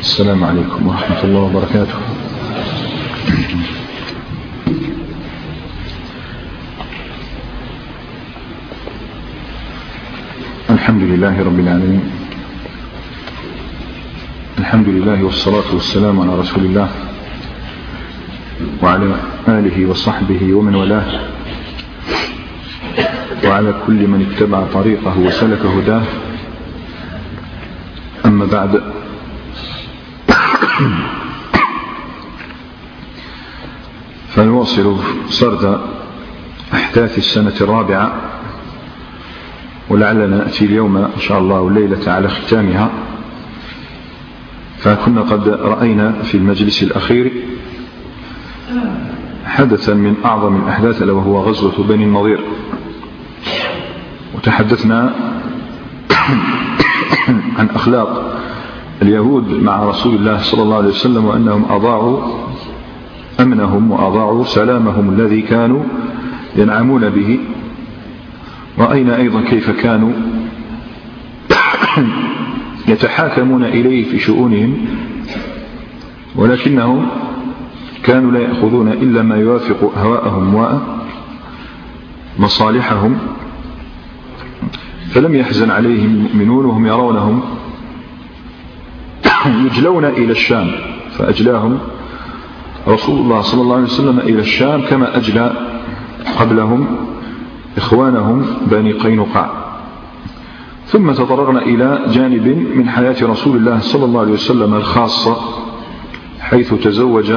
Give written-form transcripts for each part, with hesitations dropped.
السلام عليكم ورحمة الله وبركاته. الحمد لله رب العالمين، الحمد لله والصلاة والسلام على رسول الله وعلى آله وصحبه ومن والاه، وعلى كل من اتبع طريقه وسلك هداه. أما بعد، فنواصل سرد أحداث السنة الرابعة، ولعلنا نأتي اليوم إن شاء الله الليلة على ختامها. فكنا قد رأينا في المجلس الأخير حدثا من أعظم الأحداث وهو غزوة بني النضير، وتحدثنا عن أخلاق اليهود مع رسول الله صلى الله عليه وسلم، وأنهم أضاعوا أمنهم وأضاعوا سلامهم الذي كانوا ينعمون به. رأينا أيضا كيف كانوا يتحاكمون إليه في شؤونهم، ولكنهم كانوا لا يأخذون إلا ما يوافق هواءهم ومصالحهم، فلم يحزن عليهم المؤمنون وهم يرونهم يجلون إلى الشام، فأجلاهم رسول الله صلى الله عليه وسلم إلى الشام كما أجلى قبلهم إخوانهم بني قينقاع. ثم تطرقنا إلى جانب من حياة رسول الله صلى الله عليه وسلم الخاصة، حيث تزوج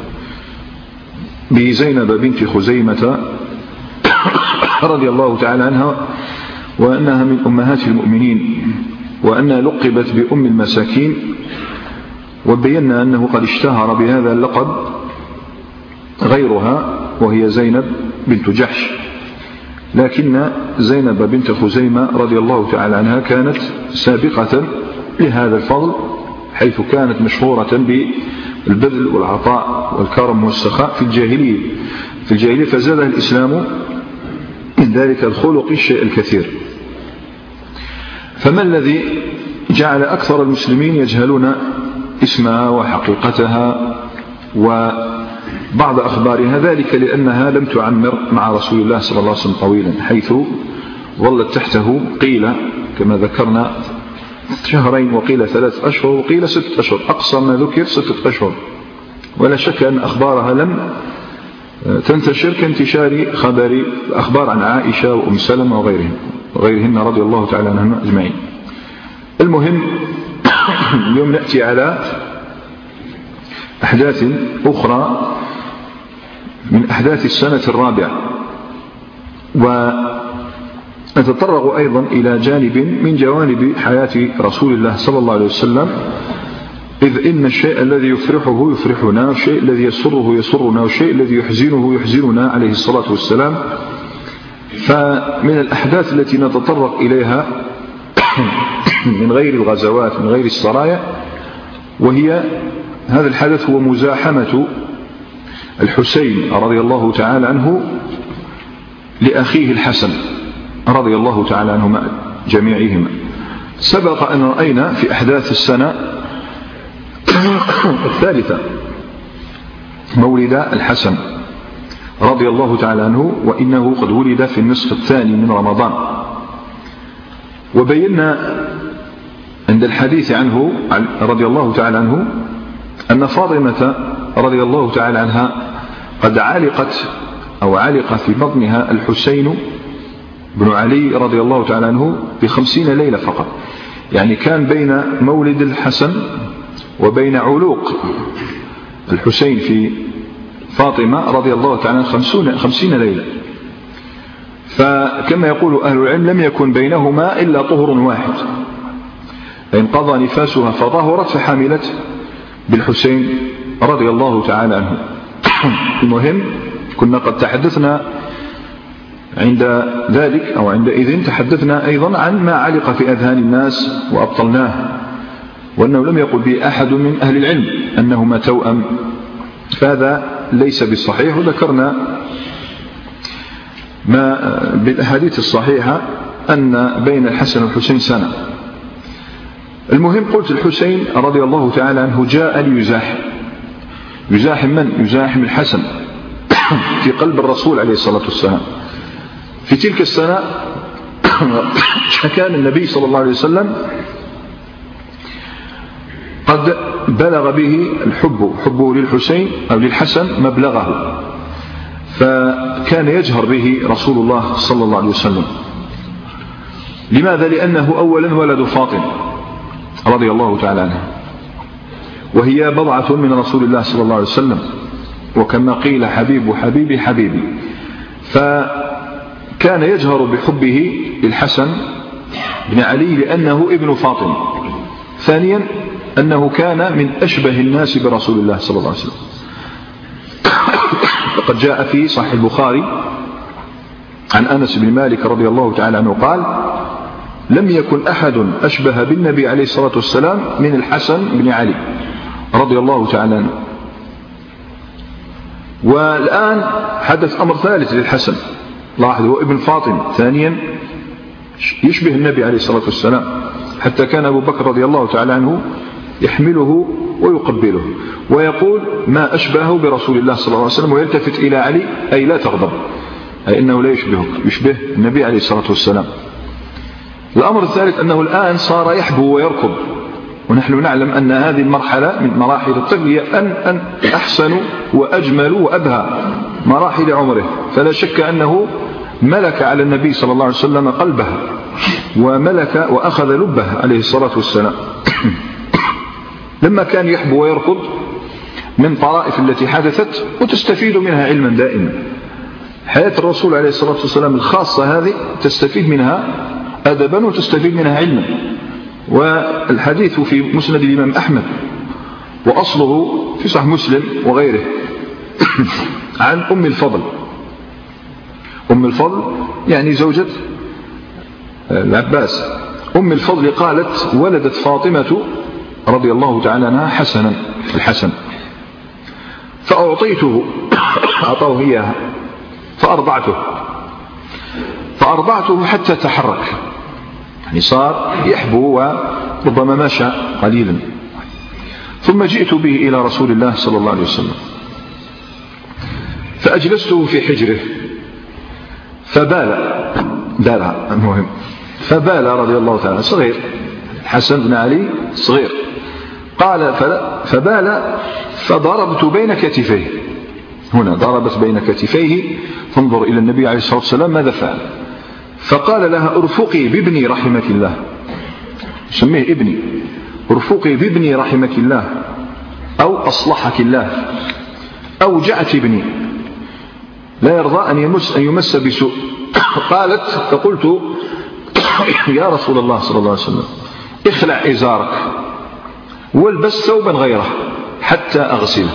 بزينب بنت خزيمة رضي الله تعالى عنها، وأنها من أمهات المؤمنين، وأنها لقبت بأم المساكين. وبينا أنه قد اشتهر بهذا اللقب غيرها وهي زينب بنت جحش، لكن زينب بنت خزيمة رضي الله تعالى عنها كانت سابقة لهذا الفضل، حيث كانت مشهورة بالبذل والعطاء والكرم والسخاء في الجاهلية، فزادها الإسلام من ذلك الخلق الشيء الكثير. فما الذي جعل أكثر المسلمين يجهلون اسمها وحقيقتها وبعض أخبارها؟ ذلك لأنها لم تعمر مع رسول الله صلى الله عليه وسلم طويلا، حيث ظلت تحته قيل كما ذكرنا 2 وقيل 3 أشهر وقيل 6 أشهر، أقصى ما ذكر 6 أشهر. ولا شك أن أخبارها لم تنتشر كانتشار خبر أخبار عن عائشة وأم سلمة وغيرهن رضي الله تعالى عنهم أجمعين. المهم، اليوم نأتي على أحداث أخرى من أحداث السنة الرابعة، ونتطرق أيضا إلى جانب من جوانب حياة رسول الله صلى الله عليه وسلم، إذ إن الشيء الذي يفرحه يفرحنا، والشيء الذي يسره يسرنا، والشيء الذي يحزنه يحزننا عليه الصلاة والسلام. فمن الأحداث التي نتطرق إليها من غير الغزوات من غير السرايا، وهي هذا الحدث هو مزاحمة الحسين رضي الله تعالى عنه لأخيه الحسن رضي الله تعالى عنهما جميعهما. سبق أن رأينا في أحداث السنة الثالثة مولد الحسن رضي الله تعالى عنه، وإنه قد ولد في النصف الثاني من رمضان. وبينا عند الحديث عنه رضي الله تعالى عنه أن فاطمة رضي الله تعالى عنها قد علق في بطنها الحسين بن علي رضي الله تعالى عنه ب50 ليلة فقط، يعني كان بين مولد الحسن وبين علوق الحسين في فاطمة رضي الله تعالى عنها 50 ليلة. فكما يقول أهل العلم لم يكن بينهما إلا طهر واحد، فإن قضى نفاسها فطهرت فحملت بالحسين رضي الله تعالى عنه. المهم، كنا قد تحدثنا عند ذلك أو عندئذ تحدثنا أيضا عن ما علق في أذهان الناس وأبطلناه، وأنه لم يقل به أحد من أهل العلم أنهما توأم، فهذا ليس بالصحيح. وذكرنا ما بالأحاديث الصحيحة أن بين الحسن والحسين سنة، المهم قلت الحسين رضي الله تعالى عنه جاء يزاحم من؟ يزاحم الحسن في قلب الرسول عليه الصلاة والسلام. في تلك السنة كان النبي صلى الله عليه وسلم قد بلغ به حبه للحسين أو للحسن مبلغه، فكان يجهر به رسول الله صلى الله عليه وسلم. لماذا؟ لأنه أولا ولد فاطمة رضي الله تعالى عنها، وهي بضعة من رسول الله صلى الله عليه وسلم، وكما قيل حبيب حبيبي حبيبي، فكان يجهر بحبه للحسن بن علي لأنه ابن فاطمة. ثانيا أنه كان من أشبه الناس برسول الله صلى الله عليه وسلم. وقد جاء في صحيح البخاري عن أنس بن مالك رضي الله تعالى عنه قال: لم يكن أحد أشبه بالنبي عليه الصلاة والسلام من الحسن بن علي رضي الله تعالى عنه. والآن حدث أمر ثالث للحسن، لاحظ، هو ابن فاطمة، ثانيا يشبه النبي عليه الصلاة والسلام، حتى كان أبو بكر رضي الله تعالى عنه يحمله ويقبله ويقول: ما أشبهه برسول الله صلى الله عليه وسلم، ويلتفت إلى علي أي لا تغضب، أي إنه لا يشبهك، يشبه النبي عليه الصلاة والسلام. الأمر الثالث أنه الآن صار يحبو ويركض، ونحن نعلم أن هذه المرحلة من مراحل الطفل هي أن أحسن وأجمل وأبهى مراحل عمره، فلا شك أنه ملك على النبي صلى الله عليه وسلم قلبه وملك وأخذ لبه عليه الصلاة والسلام. لما كان يحبو ويركض من طرائف التي حدثت وتستفيد منها علما دائما. حياة الرسول عليه الصلاة والسلام الخاصة هذه تستفيد منها أدبا وتستفيد منها علما. والحديث في مسند الإمام أحمد وأصله في صحيح مسلم وغيره عن أم الفضل يعني زوجة العباس. أم الفضل قالت: ولدت فاطمة رضي الله تعالى عنها الحسن فأعطيته، أعطوه إياها، فأرضعته حتى تحرك، يعني صار يحبو وربما مشى قليلا. ثم جئت به إلى رسول الله صلى الله عليه وسلم فأجلسته في حجره فبال رضي الله تعالى، صغير، حسن بن علي صغير، قال: فبال فضربت بين كتفيه، هنا ضربت بين كتفيه، فانظر إلى النبي عليه الصلاة والسلام ماذا فعل. فقال لها: ارفقي بابني رحمك الله، سميه ابني، ارفقي بابني رحمك الله، أو أصلحك الله، أوجعت ابني، لا يرضى أن يمس بسوء. قالت: فقلت: يا رسول الله صلى الله عليه وسلم، اخلع إزارك والبس ثوبا غيره حتى أغسله.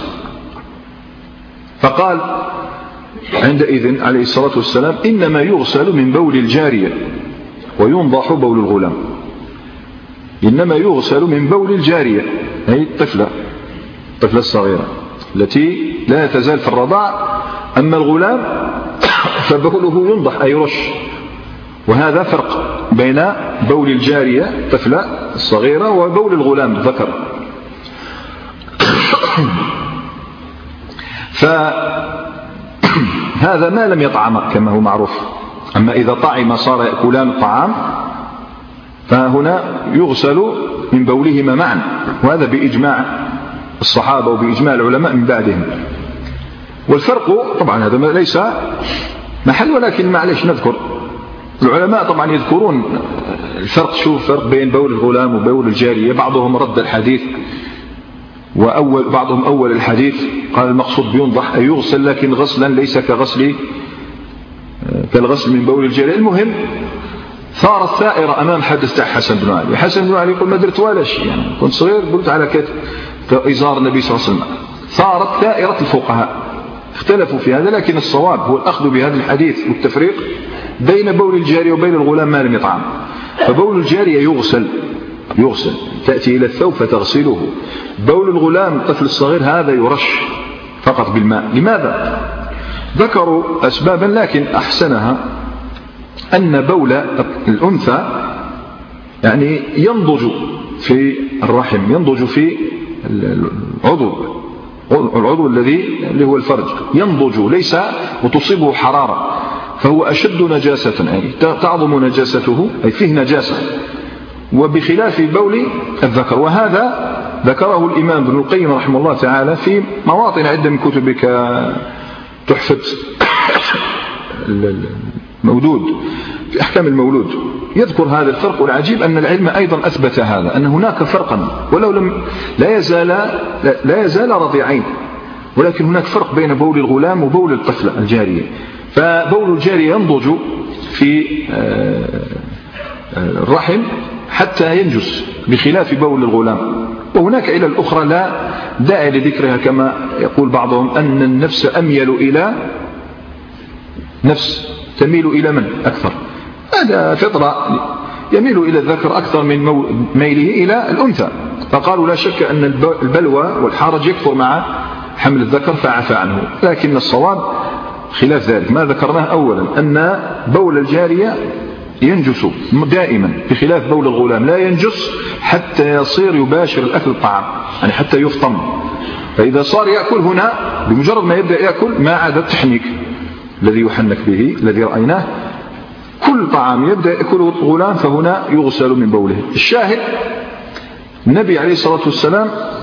فقال عندئذ عليه الصلاة والسلام: إنما يغسل من بول الجارية وينضح بول الغلام. إنما يغسل من بول الجارية، أي الطفلة الصغيرة التي لا تزال في الرضاع، أما الغلام فبوله ينضح أي يرش. وهذا فرق بين بول الجارية الطفلة الصغيرة وبول الغلام الذكر. فهذا ما لم يطعم كما هو معروف، أما إذا طعم صار يأكلان الطعام، فهنا يغسل من بولهما معا، وهذا بإجماع الصحابة وبإجماع العلماء من بعدهم. والفرق طبعا هذا ليس محل، ولكن معلش نذكر، العلماء طبعا يذكرون الفرق، شوف فرق بين بول الغلام وبول الجارية. بعضهم رد الحديث بعضهم أول الحديث، قال المقصود بينضح أي يغسل، لكن غسلا ليس كالغسل من بول الجارية. المهم ثارت ثائرة أمام حدث حسن بن علي. حسن بن علي يقول: ما درت ولا شيء، يعني كنت صغير قلت على كإزار النبي صلى الله عليه وسلم. ثارت ثائرة الفقهاء، اختلفوا في هذا، لكن الصواب هو الأخذ بهذا الحديث والتفريق بين بول الجارية وبين الغلام ما لم يطعم. فبول الجارية يغسل، تأتي إلى الثوب فتغسله. بول الغلام الطفل الصغير هذا يرش فقط بالماء. لماذا؟ ذكروا أسبابا، لكن أحسنها أن بول الأنثى يعني ينضج في الرحم، ينضج في العضو اللي هو الفرج، ينضج ليس وتصيبه حرارة، فهو أشد نجاسة، يعني تعظم نجاسته، أي فيه نجاسة، وبخلاف بول الذكر. وهذا ذكره الإمام ابن القيم رحمه الله تعالى في مواطن عدة من كتبك، تحفة المولود، في أحكام المولود يذكر هذا الفرق. والعجيب أن العلم أيضا أثبت هذا، أن هناك فرقا ولو لا يزال رضيعين، ولكن هناك فرق بين بول الغلام وبول الطفلة الجارية. فبول الجارية ينضج في الرحم حتى ينجس بخلاف بول الغلام. وهناك علل أخرى لا داعي لذكرها، كما يقول بعضهم أن النفس أميل إلى نفس تميل إلى من أكثر، هذا فطرة، يميل إلى الذكر أكثر من ميله إلى الأنثى. فقالوا لا شك أن البلوى والحرج يكفر مع حمل الذكر فعفى عنه، لكن الصواب خلاف ذلك. ما ذكرناه أولا أن بول الجارية ينجس دائما، بخلاف بول الغلام لا ينجس حتى يصير يباشر الأكل الطعام، يعني حتى يفطم. فإذا صار يأكل هنا بمجرد ما يبدأ يأكل ما عاد التحنيك الذي يحنك به الذي رأيناه، كل طعام يبدأ يأكله الغلام فهنا يغسل من بوله. الشاهد النبي عليه الصلاة والسلام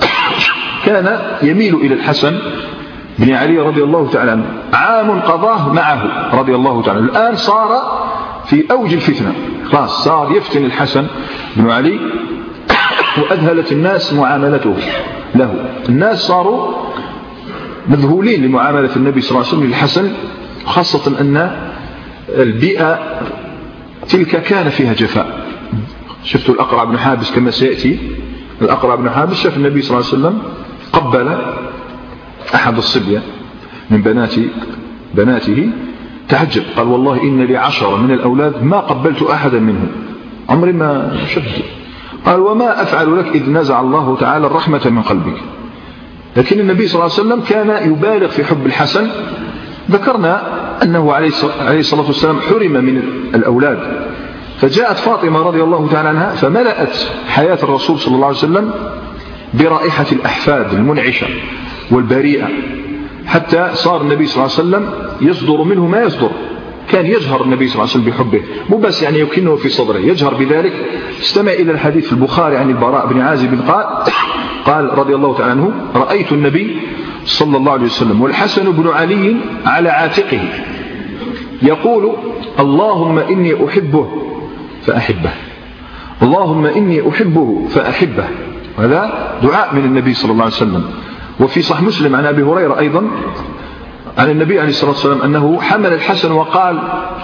كان يميل إلى الحسن بن علي رضي الله تعالى عنه، عام قضاه معه رضي الله تعالى. الآن صار في أوج الفتنة، خلاص صار يفتن الحسن بن علي، وأذهلت الناس معاملته له. الناس صاروا مذهولين لمعاملة النبي صلى الله عليه وسلم للحسن، خاصة أن البيئة تلك كان فيها جفاء. شفت الأقرع بن حابس كما سيأتي، الأقرع بن حابس شاف النبي صلى الله عليه وسلم قبل أحد الصبية من بناته، تعجب، قال والله إن لي 10 من الأولاد ما قبلت أحدا منهم، عمري ما شفت. قال وما أفعل لك إذ نزع الله تعالى الرحمة من قلبك. لكن النبي صلى الله عليه وسلم كان يبالغ في حب الحسن. ذكرنا أنه عليه الصلاة والسلام حرم من الأولاد، فجاءت فاطمة رضي الله تعالى عنها فملأت حياة الرسول صلى الله عليه وسلم برائحة الأحفاد المنعشة والبريئة، حتى صار النبي صلى الله عليه وسلم يصدر منه ما يصدر. كان يجهر النبي صلى الله عليه وسلم بحبه، مو بس يعني يكنه في صدره، يجهر بذلك. استمع إلى الحديث في البخاري عن البراء بن عازب قال رضي الله تعالى عنه: رأيت النبي صلى الله عليه وسلم والحسن بن علي على عاتقه يقول: اللهم إني أحبه فأحبه، اللهم إني أحبه فأحبه. هذا دعاء من النبي صلى الله عليه وسلم. وفي صحيح مسلم عن أبي هريرة أيضا عن النبي عليه الصلاة والسلام أنه حمل الحسن وقال: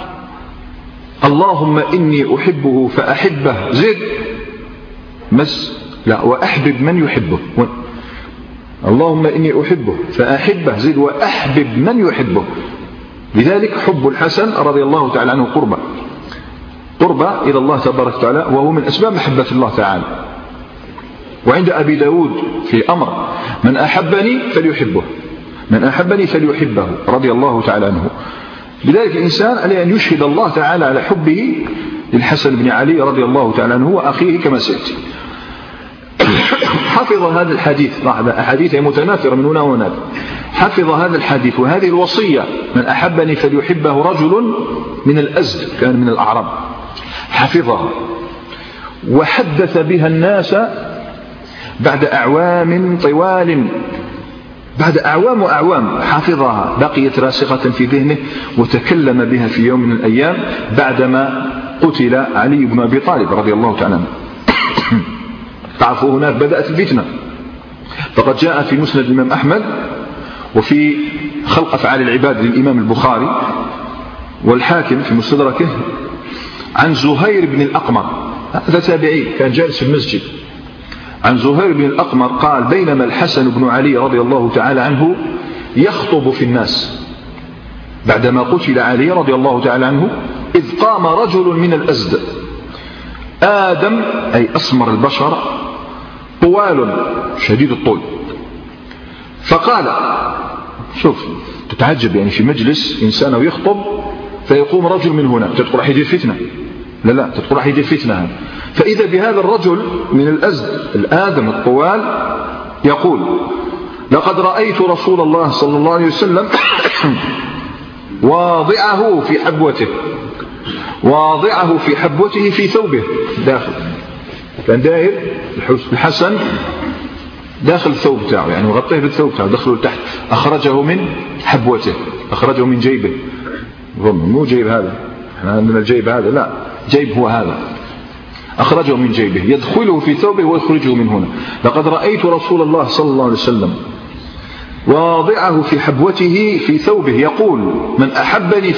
اللهم إني أحبه فأحبه، زد وأحبب من يحبه. اللهم إني أحبه فأحبه، زد وأحبب من يحبه. لذلك حب الحسن رضي الله تعالى عنه قربة إلى الله تبارك وتعالى، وهو من أسباب محبة الله تعالى. وعند أبي داود في أمر: من أحبني فليحبه، من أحبني فليحبه، رضي الله تعالى عنه. لذلك الإنسان عليه أن يشهد الله تعالى على حبه للحسن بن علي رضي الله تعالى عنه وأخيه كما سيأتي. حفظ هذا الحديث، أحاديث متناثرة من هنا وهناك، حفظ هذا الحديث وهذه الوصية: من أحبني فليحبه، رجل من الأزد كان من الأعراب، حفظها وحدث بها الناس بعد أعوام طوال، بعد أعوام وأعوام حفظها، بقيت راسخة في ذهنه، وتكلم بها في يوم من الأيام بعدما قتل علي بن أبي طالب رضي الله تعالى عنه. تعرفوا هناك بدأت الفتنة، فقد جاء في مسند الإمام أحمد وفي خلق أفعال العباد للإمام البخاري والحاكم في مستدركه عن زهير بن الأقمر، هذا تابعي كان جالس في المسجد، عن زهير بن الأقمر قال: بينما الحسن بن علي رضي الله تعالى عنه يخطب في الناس بعدما قتل علي رضي الله تعالى عنه، إذ قام رجل من الأزد، آدم أي أسمر البشر، طوال شديد الطول، فقال: شوف تتعجب يعني في مجلس إنسان ويخطب فيقوم رجل من هنا، تدخل راح يدير فتنة، لا تدخل راح يدير فتنة، فإذا بهذا الرجل من الأزد الآدم الطوال يقول: لقد رأيت رسول الله صلى الله عليه وسلم واضعه في حبوته في ثوبه داخل، كان داير الحسن داخل الثوب تاعه، يعني مغطيه بالثوب تاعه، دخله لتحت، أخرجه من حبوته، أخرجه من جيبه، مو جيب هذا، احنا عندنا الجيب هذا، لا، جيب هو هذا، أخرجه من جيبه، يدخله في ثوبه ويخرجه من هنا. لقد رأيت رسول الله صلى الله عليه وسلم واضعه في حبوته في ثوبه يقول: من أحبني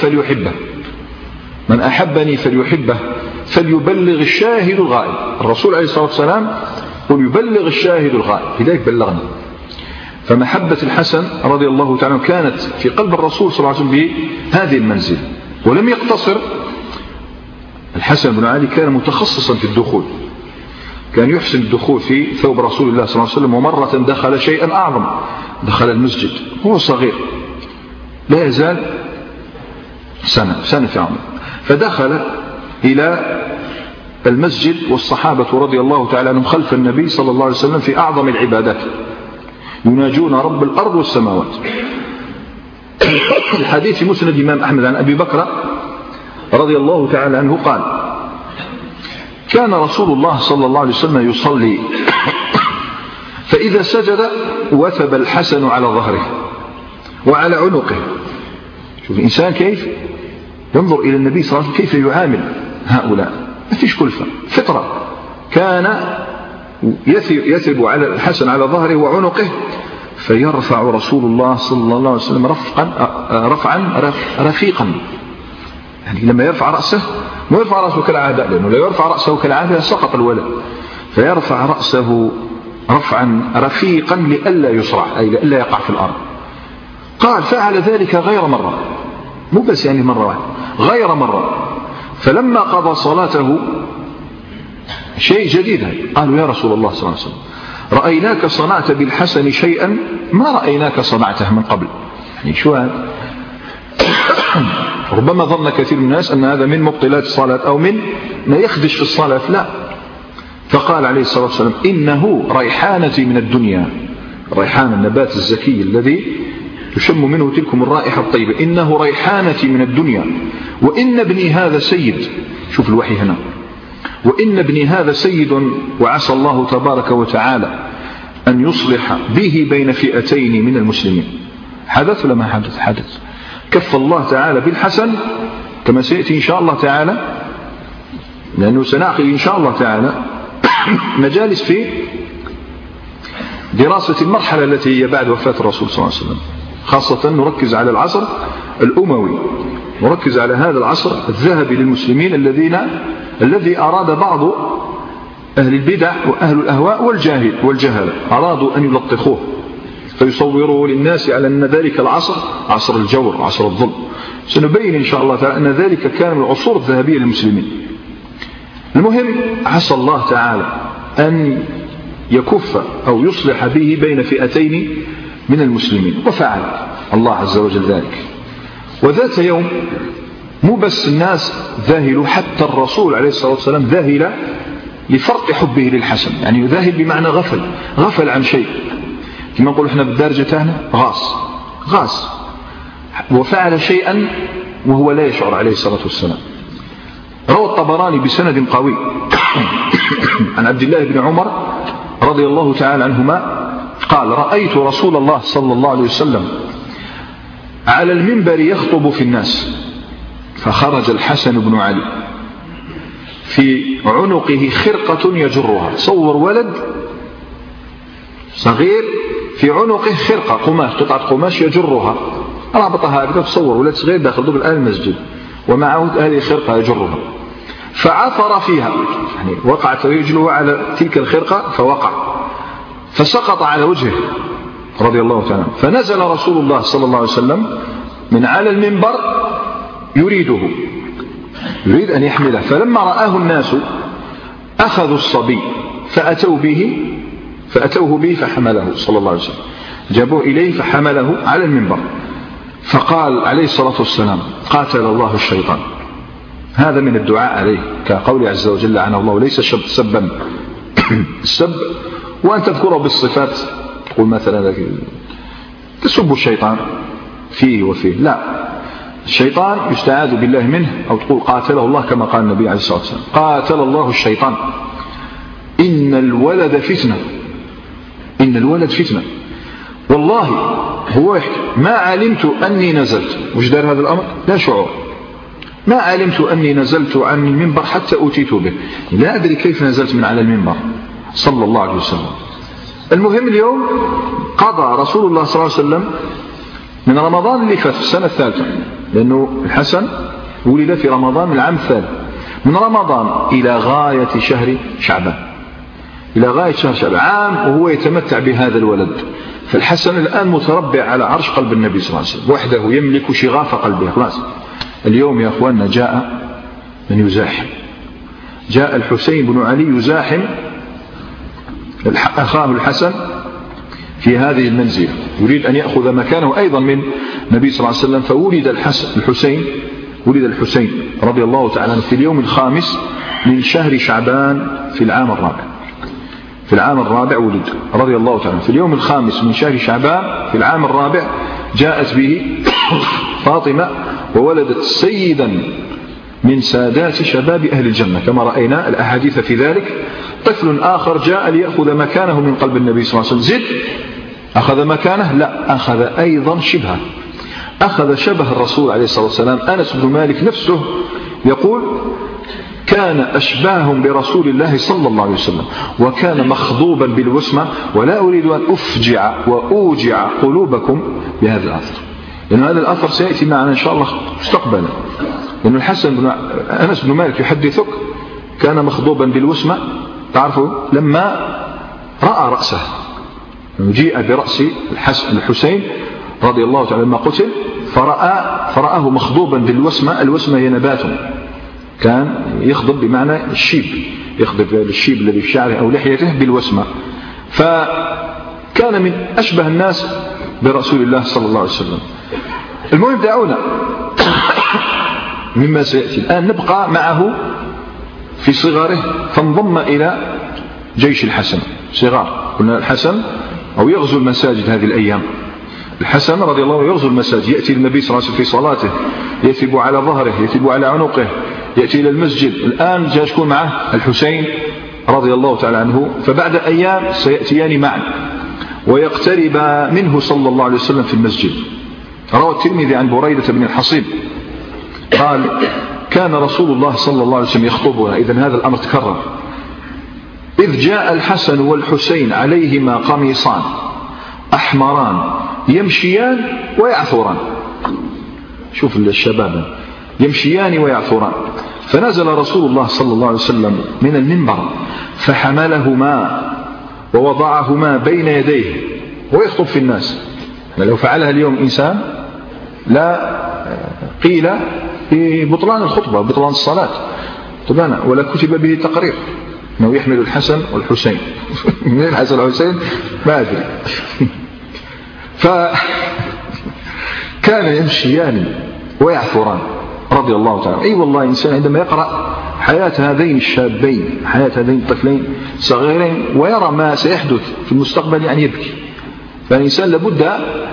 فليحبه فليبلغ الشاهد الغائب. الرسول عليه الصلاة والسلام قل يبلغ الشاهد الغائب، لذلك بلغنا. فمحبة الحسن رضي الله تعالى كانت في قلب الرسول صلى الله عليه وسلم بهذه المنزل. ولم يقتصر الحسن بن علي، كان متخصصا في الدخول، كان يحسن الدخول في ثوب رسول الله صلى الله عليه وسلم. ومرة دخل شيئا أعظم، دخل المسجد هو صغير لا يزال سنة في عمره، فدخل إلى المسجد والصحابة رضي الله تعالى عنهم خلف النبي صلى الله عليه وسلم في أعظم العبادات، يناجون رب الأرض والسماوات. الحديث في مسند الإمام أحمد عن أبي بكر رضي الله تعالى عنه قال: كان رسول الله صلى الله عليه وسلم يصلي فإذا سجد وثب الحسن على ظهره وعلى عنقه. شوف الإنسان كيف ينظر إلى النبي صلى الله عليه وسلم كيف يعامل هؤلاء، ما فيش كلفة، فطرة. كان يثب على الحسن على ظهره وعنقه، فيرفع رسول الله صلى الله عليه وسلم رفعا رفيقا، يعني لما يرفع رأسه ما يرفع رأسه كالعادة، لأنه لو يرفع رأسه كالعادة سقط الولد، فيرفع رأسه رفعا رفيقا لئلا يصرع، أي لئلا يقع في الأرض. قال: فعل ذلك غير مرة، مو بس يعني مرة واحدة، غير مرة. فلما قضى صلاته شيء جديد، قالوا: يا رسول الله صلى الله عليه وسلم، رأيناك صنعت بالحسن شيئا ما رأيناك صنعته من قبل. يعني شو هذا؟ ربما ظن كثير من الناس أن هذا من مبطلات الصلاة أو من ما يخدش في الصلاة، لا. فقال عليه الصلاة والسلام: إنه ريحانتي من الدنيا، ريحان النبات الزكي الذي تشم منه تلكم الرائحة الطيبة، إنه ريحانتي من الدنيا، وإن ابني هذا سيد. شوف الوحي هنا: وإن ابني هذا سيد، وعسى الله تبارك وتعالى أن يصلح به بين فئتين من المسلمين. حدث ولا ما حدث؟ حدث. كف الله تعالى بالحسن كما سيأتي إن شاء الله تعالى، لأنه سنعقد إن شاء الله تعالى مجالس في دراسة المرحلة التي هي بعد وفاة الرسول صلى الله عليه وسلم، خاصة نركز على العصر الأموي، نركز على هذا العصر الذهبي للمسلمين الذي أراد بعض أهل البدع وأهل الأهواء والجهل أرادوا أن يلطخوه فيصوروا للناس على أن ذلك العصر عصر الجور، عصر الظلم. سنبين إن شاء الله تعالى أن ذلك كان من العصور الذهبية للمسلمين. المهم، عسى الله تعالى أن يكف أو يصلح به بين فئتين من المسلمين، وفعل الله عز وجل ذلك. وذات يوم مو بس الناس ذاهلوا، حتى الرسول عليه الصلاة والسلام ذاهل لفرط حبه للحسن، يعني يذاهل بمعنى غفل عن شيء، كما نقول احنا بالدارجة تاعنا غاص، وفعل شيئا وهو لا يشعر عليه الصلاة والسلام. روى الطبراني بسند قوي عن عبد الله بن عمر رضي الله تعالى عنهما قال: رأيت رسول الله صلى الله عليه وسلم على المنبر يخطب في الناس، فخرج الحسن بن علي في عنقه خرقة يجرها. صور ولد صغير في عنقه خرقة قماش، قطعة قماش يجرها، رابطها هكذا. تصور ولد صغير داخل ضمن الآن المسجد ومعه هذه الخرقة يجرها، فعثر فيها، يعني وقعت رجله على تلك الخرقة فوقع، فسقط على وجهه رضي الله تعالى. فنزل رسول الله صلى الله عليه وسلم من على المنبر يريد أن يحمله، فلما رآه الناس أخذوا الصبي فأتوه به فحمله صلى الله عليه وسلم، جابوه إليه فحمله على المنبر، فقال عليه الصلاة والسلام: قاتل الله الشيطان، هذا من الدعاء عليه كقول عز وجل لعنه الله، ليس سبا السب وأن تذكره بالصفات، تقول مثلا تسب الشيطان فيه وفيه، لا، الشيطان يستعاذ بالله منه، أو تقول قاتله الله كما قال النبي عليه الصلاة والسلام قاتل الله الشيطان إن الولد فتنة، إن الولد فتنة. والله هو يحكي ما علمت أني نزلت، وش دار هذا الأمر؟ لا شعور، ما علمت أني نزلت عن المنبر حتى أتيت به، لا أدري كيف نزلت من على المنبر صلى الله عليه وسلم. المهم اليوم قضى رسول الله صلى الله عليه وسلم من رمضان اللي فات في السنة الثالثة، لأنه الحسن ولد في رمضان من العام الثالث، من رمضان إلى غاية شهر شعبان، إلى غاية شهر شعبان عام وهو يتمتع بهذا الولد. فالحسن الآن متربع على عرش قلب النبي صلى الله عليه وسلم، وحده يملك شغاف قلبه خلاص. اليوم يا أخواننا جاء من يزاحم، جاء الحسين بن علي يزاحم أخاه الحسن في هذه المنزلة، يريد أن يأخذ مكانه أيضا من النبي صلى الله عليه وسلم. فولد الحسين رضي الله تعالى عنه في اليوم الخامس من شهر شعبان في العام الرابع، في العام الرابع ولد رضي الله تعالى في اليوم الخامس من شهر شعبان في العام الرابع. جاءت به فاطمة وولدت سيدا من سادات شباب أهل الجنة كما رأينا الأحاديث في ذلك. طفل آخر جاء ليأخذ مكانه من قلب النبي صلى الله عليه وسلم، زد أخذ مكانه، لا، أخذ أيضا شبهه، أخذ شبه الرسول عليه الصلاة والسلام. أنس بن مالك نفسه يقول كان أشباههم برسول الله صلى الله عليه وسلم، وكان مخضوبا بالوسمة، ولا أريد أن أفجع وأوجع قلوبكم بهذا الأثر، لأن هذا الأثر سيأتي معنا إن شاء الله مستقبلا. لأن أنس بن مالك يحدثك كان مخضوبا بالوسمة، تعرفوا لما رأى رأسه، جيء برأس الحسين رضي الله تعالى لما قتل فرآه مخضوبا بالوسمة. الوسمة هي نبات كان يخضب بمعنى الشيب، يخضب الشيب الذي في شعره أو لحيته بالوسمة، فكان من أشبه الناس برسول الله صلى الله عليه وسلم. المهم دعونا مما سيأتي الآن نبقى معه في صغره، فانضم إلى جيش الحسن صغار. قلنا الحسن أو يغزو المساجد هذه الأيام، الحسن رضي الله عنه يغزو المساجد، يأتي للنبي صلى الله عليه وسلم في صلاته، يثب على ظهره، يثب على عنقه، يأتي إلى المسجد. الآن جاء شكون معه؟ الحسين رضي الله تعالى عنه. فبعد أيام سيأتيان معا ويقترب منه صلى الله عليه وسلم في المسجد. روى الترمذي عن بريدة بن الحصيب قال كان رسول الله صلى الله عليه وسلم يخطبنا، إذن هذا الأمر تكرر، إذ جاء الحسن والحسين عليهما قميصان أحمران يمشيان ويعثران. شوف الشباب يمشيان ويعثران. فنزل رسول الله صلى الله عليه وسلم من المنبر فحملهما ووضعهما بين يديه ويخطب في الناس. لو فعلها اليوم إنسان لا قيل ببطلان الخطبة، بطلان الصلاة طبعا، ولا كتب به تقرير أنه يحمل الحسن والحسين من الحسن والحسين ما أدري. فكان يمشيان ويعثران رضي الله تعالى. أي والله إنسان عندما يقرأ حياة هذين الشابين، حياة هذين الطفلين صغيرين، ويرى ما سيحدث في المستقبل يعني يبكي. فالإنسان لابد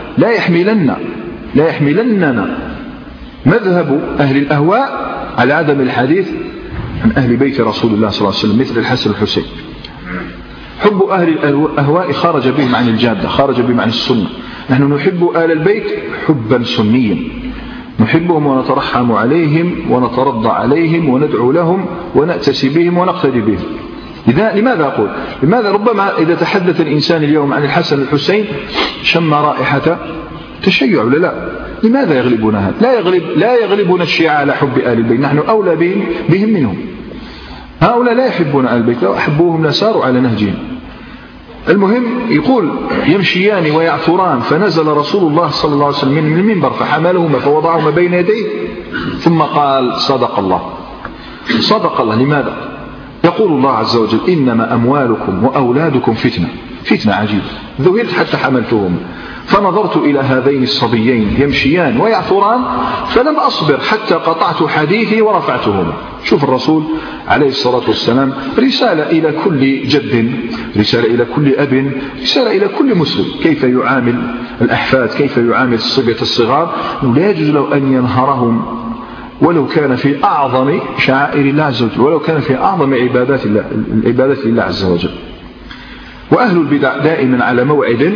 لا يحملننا مذهب أهل الأهواء على عدم الحديث عن أهل بيت رسول الله صلى الله عليه وسلم مثل الحسن والحسين. حب أهل الأهواء خرج بهم عن الجادة، خرج بهم عن السنة. نحن نحب آل البيت حبا سنيا، نحبهم ونترحم عليهم ونترضى عليهم وندعو لهم ونأتسي بهم ونقتدي بهم. لماذا أقول؟ لماذا ربما إذا تحدث الإنسان اليوم عن الحسن والحسين شم رائحة تشيع ولا لا؟ لماذا يغلبون هذا؟ لا يغلبون الشيعة على حب آل البيت، نحن أولى بهم منهم. هؤلاء لا يحبون آل البيت، لو أحبوهم لساروا على نهجهم. المهم يقول يمشيان ويعثران، فنزل رسول الله صلى الله عليه وسلم من المنبر فحملهما فوضعهما بين يديه ثم قال صدق الله. صدق الله. لماذا؟ يقول الله عز وجل إنما أموالكم وأولادكم فتنة فتنة عجيبة، ذهلت حتى حملتهم، فنظرت إلى هذين الصبيين يمشيان ويعثران فلم أصبر حتى قطعت حديثي ورفعتهما. شوف الرسول عليه الصلاة والسلام رسالة إلى كل جد، رسالة إلى كل أب، رسالة إلى كل مسلم، كيف يعامل الأحفاد، كيف يعامل الصبية الصغار. لا يجوز له أن ينهرهم ولو كان في أعظم شعائر الله عز وجل، ولو كان في أعظم العبادات لله عز وجل. وأهل البدع دائما على موعد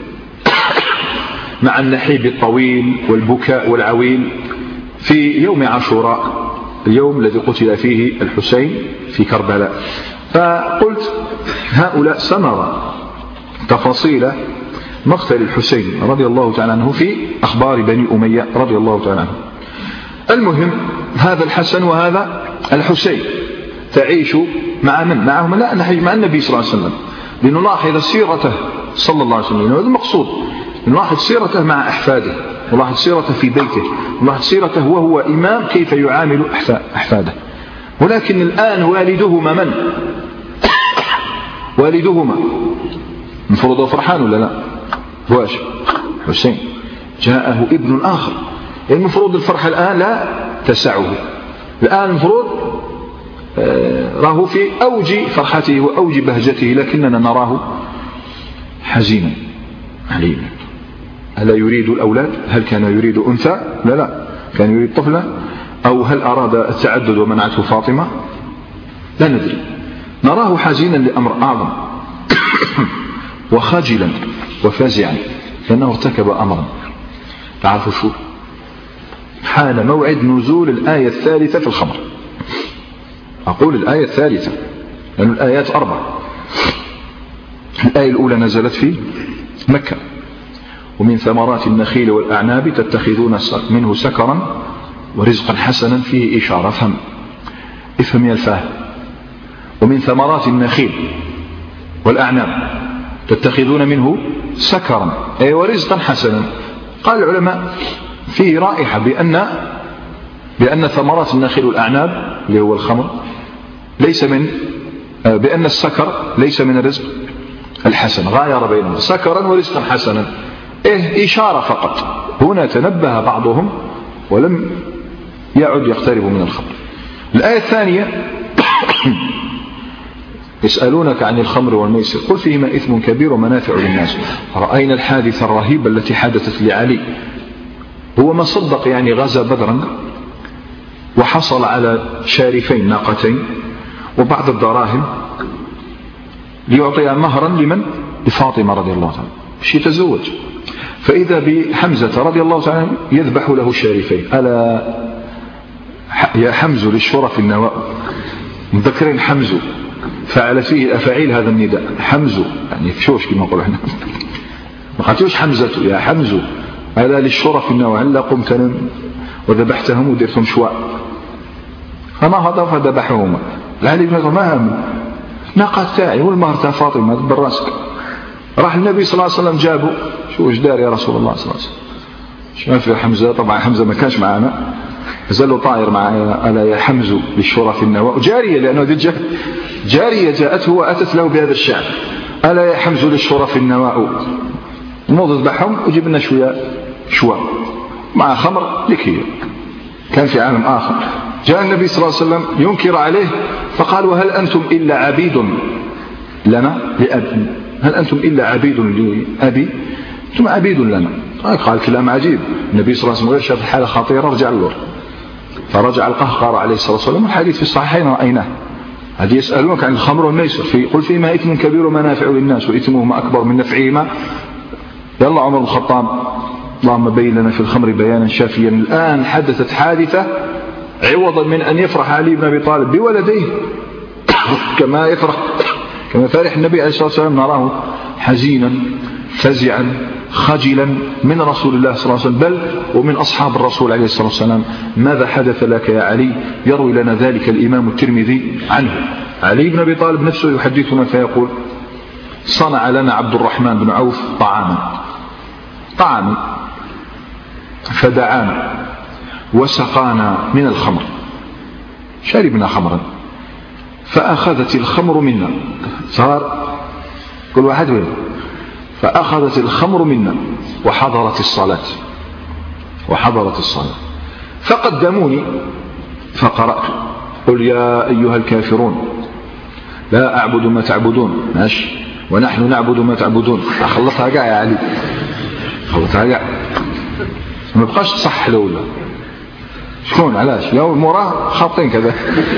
مع النحيب الطويل والبكاء والعويل في يوم عاشوراء، اليوم الذي قتل فيه الحسين في كربلاء. فقلت هؤلاء سنرى تفاصيل مقتل الحسين رضي الله تعالى عنه في أخبار بني أمية رضي الله تعالى عنه. المهم هذا الحسن وهذا الحسين تعيش مع من؟ معهم لا نحيي مع النبي صلى الله عليه وسلم، لنلاحظ سيرته صلى الله عليه وسلم. هذا المقصود، نلاحظ سيرته مع أحفاده، نلاحظ سيرته في بيته، نلاحظ سيرته وهو إمام كيف يعامل أحفاده. ولكن الآن والدهما من؟ والدهما المفروض فرحان ولا لا؟ واش حسين جاءه ابن آخر، المفروض الفرحة الآن لا تسعه، الآن المفروض راه في أوج فرحته وأوج بهجته، لكننا نراه حزينا علينا. ألا يريد الأولاد؟ هل كان يريد أنثى؟ لا، كان يريد طفلا، أو هل أراد التعدد ومنعته فاطمة؟ لا ندري. نراه حزينا لأمر أعظم وخجلا وفازعا لأنه ارتكب أمرا. تعرفوا شو؟ حان موعد نزول الآية الثالثة في الخمر. أقول الآية الثالثة لأن الآيات 4. الآية الأولى نزلت في مكة: ومن ثمرات النخيل والأعناب تتخذون منه سكرا ورزقا حسنا، فيه إشارة. افهم يا الفاهم. ومن ثمرات النخيل والأعناب تتخذون منه سكرا أي ورزقا حسنا. قال العلماء فيه رائحة بأن ثمرات النخيل والأعناب اللي هو الخمر ليس من بأن السكر ليس من الرزق الحسن، غاير بينهم سكرا ورزقا حسنا. إشارة فقط. هنا تنبه بعضهم ولم يعد يقترب من الخمر. الآية الثانية: يسألونك عن الخمر والميسر قل فيهما إثم كبير ومنافع للناس. رأينا الحادثة الرهيبة التي حدثت لعلي، هو ما صدق يعني غزا بدرا وحصل على شارفين ناقتين وبعض الدراهم ليعطيها مهرا لمن؟ لفاطمة رضي الله عنها باش يتزوج. فإذا بحمزة رضي الله عنه يذبح له شارفين. ألا يا حمز للشرف النواء، مذكرين حمز فعل فيه الأفاعيل هذا النداء حمز يعني فشوش كما نقول احنا، ما قالتوش حمزة يا حمز، ألا للشرف النواء هلا قمت وذبحتهم ودرتهم شواء. فما هذا فذبحهما. العلي بن ما هم ناقة تاعي والمهر تاع فاطمة بالراسك. راح النبي صلى الله عليه وسلم جابه، شو ايش دار يا رسول الله صلى الله عليه وسلم؟ شو في حمزة؟ طبعا حمزة ما كانش معنا، زال طائر معايا. ألا يا حمز للشرف النواء، جارية لأنه دي جارية جاءته وأتت له بهذا الشعر: ألا يا حمز للشرف النواء. نوض ذبحهم وجيب لنا شوى مع خمر لكي. كان في عالم آخر جاء النبي صلى الله عليه وسلم ينكر عليه فقال: وهل أنتم إلا عبيد لنا لأبي؟ هل أنتم إلا عبيد لأبي؟ أنتم عبيد لنا. قال كلام عجيب. النبي صلى الله عليه وسلم شاف الحالة خطيرة رجع له، فرجع القهقرة عليه الصلاة والسلام. الحديث في الصحيحين رأيناه. هذه يسألونك عن الخمر والميسر قل فيما إثم كبير ومنافع للناس وإثمهما أكبر من نفعهما. يلا عمر بن الخطاب اللهم بين لنا في الخمر بيانا شافيا. الآن حدثت حادثة عوضا من أن يفرح علي بن أبي طالب بولديه كما فرح النبي عليه الصلاة والسلام، نراه حزينا فزعا خجلا من رسول الله صلى الله عليه وسلم بل ومن أصحاب الرسول عليه الصلاة والسلام. ماذا حدث لك يا علي؟ يروي لنا ذلك الإمام الترمذي عنه. علي بن أبي طالب نفسه يحدثنا فيقول: صنع لنا عبد الرحمن بن عوف طعاما فدعانا وسقانا من الخمر، شربنا خمرا فأخذت الخمر منا، صار كل واحد وين. فأخذت الخمر منا وحضرت الصلاة فقدموني فقرأت قل يا أيها الكافرون لا أعبد ما تعبدون، ماشي، ونحن نعبد ما تعبدون. أخلصها قاع يا علي، خلصها قاع، ما بقاش تصح الأولى. شكون علاش يا المراه خاطين كذا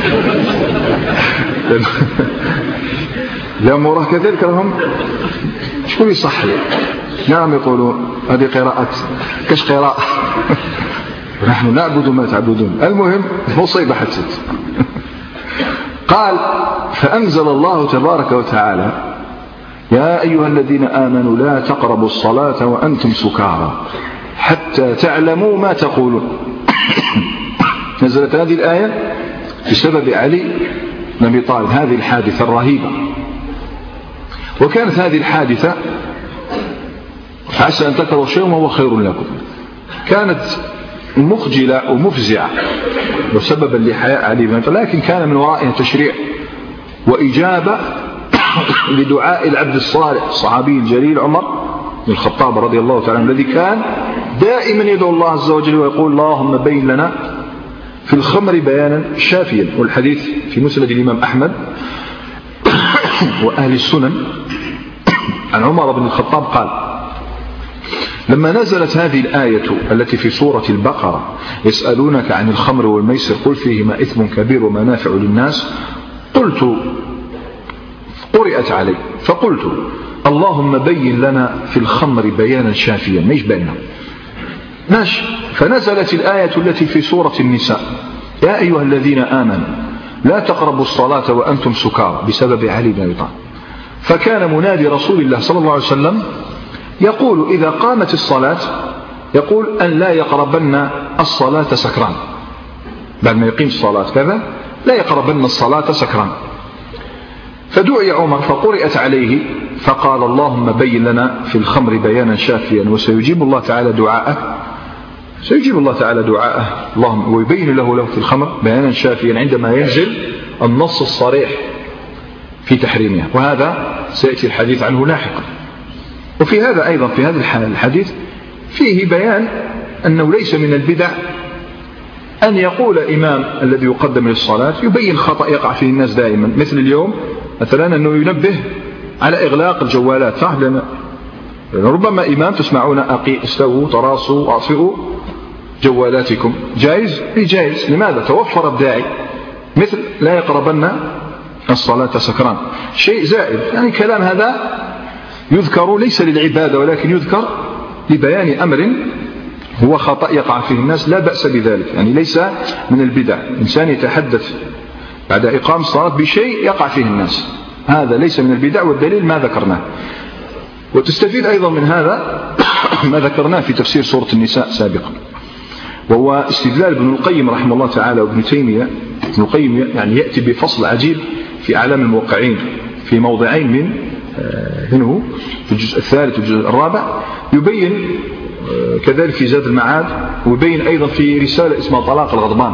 لا مراه كذلك راهم شكون يصح لي؟ نعم يقولون هذه قراءة كاش قراءة نحن نعبد ما تعبدون. المهم مصيبة حدثت. قال فأنزل الله تبارك وتعالى يا أيها الذين آمنوا لا تقربوا الصلاة وأنتم سكارى حتى تعلموا ما تقولون. نزلت هذه الآية بسبب علي بن أبي طالب، هذه الحادثة الرهيبة. وكانت هذه الحادثة عسى أن تكرهوا شيئا وهو خير لكم، كانت مخجلة ومفزعة وسببا لحياء علي بن أبي طالب، لكن كان من ورائها تشريع وإجابة لدعاء العبد الصالح الصحابي الجليل عمر بن الخطاب رضي الله تعالى عنه، الذي كان دائما يدعو الله عز وجل ويقول اللهم بين لنا في الخمر بيانا شافيا. والحديث في مسند الإمام أحمد وأهل السنن عن عمر بن الخطاب قال لما نزلت هذه الآية التي في سورة البقرة يسألونك عن الخمر والميسر قل فيهما إثم كبير ومنافع للناس، قرأت علي فقلت اللهم بين لنا في الخمر بيانا شافيا، ماش بيننا ماشي. فنزلت الآية التي في سورة النساء يا أيها الذين آمنوا لا تقربوا الصلاة وأنتم سكارى بسبب علي بن أبي طالب. فكان منادي رسول الله صلى الله عليه وسلم يقول إذا قامت الصلاة يقول أن لا يقربن الصلاة سكران، بعد ما يقيم الصلاة كذا لا يقربن الصلاة سكران. فدعي عمر فقرأت عليه فقال اللهم بين لنا في الخمر بيانا شافيا وسيجيب الله تعالى دعاءه، سيجيب الله تعالى دعاءه اللهم ويبين له في الخمر بيانا شافيا عندما ينزل النص الصريح في تحريمها، وهذا سيأتي الحديث عنه لاحقا. وفي هذا أيضا في هذا الحديث فيه بيان أنه ليس من البدع أن يقول إمام الذي يقدم للصلاة يبين خطأ يقع فيه الناس دائما، مثل اليوم مثلا أنه ينبه على إغلاق الجوالات، صح؟ لأن ربما إمام تسمعون استووا تراصوا أطفئوا جوالاتكم، جائز؟ جائز. لماذا؟ توفر الداعي، مثل لا يقربن الصلاة سكران، شيء زائد. يعني كلام هذا يذكر ليس للعبادة ولكن يذكر لبيان أمر هو خطأ يقع فيه الناس، لا بأس بذلك، يعني ليس من البدع. إنسان يتحدث بعد إقام الصلاة بشيء يقع فيه الناس، هذا ليس من البدع، والدليل ما ذكرناه. وتستفيد أيضا من هذا ما ذكرناه في تفسير سورة النساء سابقا، وهو استدلال ابن القيم رحمه الله تعالى وابن تيمية. ابن القيم يعني يأتي بفصل عجيب في أعلام الموقعين في موضعين منه في الجزء الثالث والجزء الرابع، يبين كذلك في زاد المعاد، ويبين أيضا في رسالة اسمها طلاق الغضبان،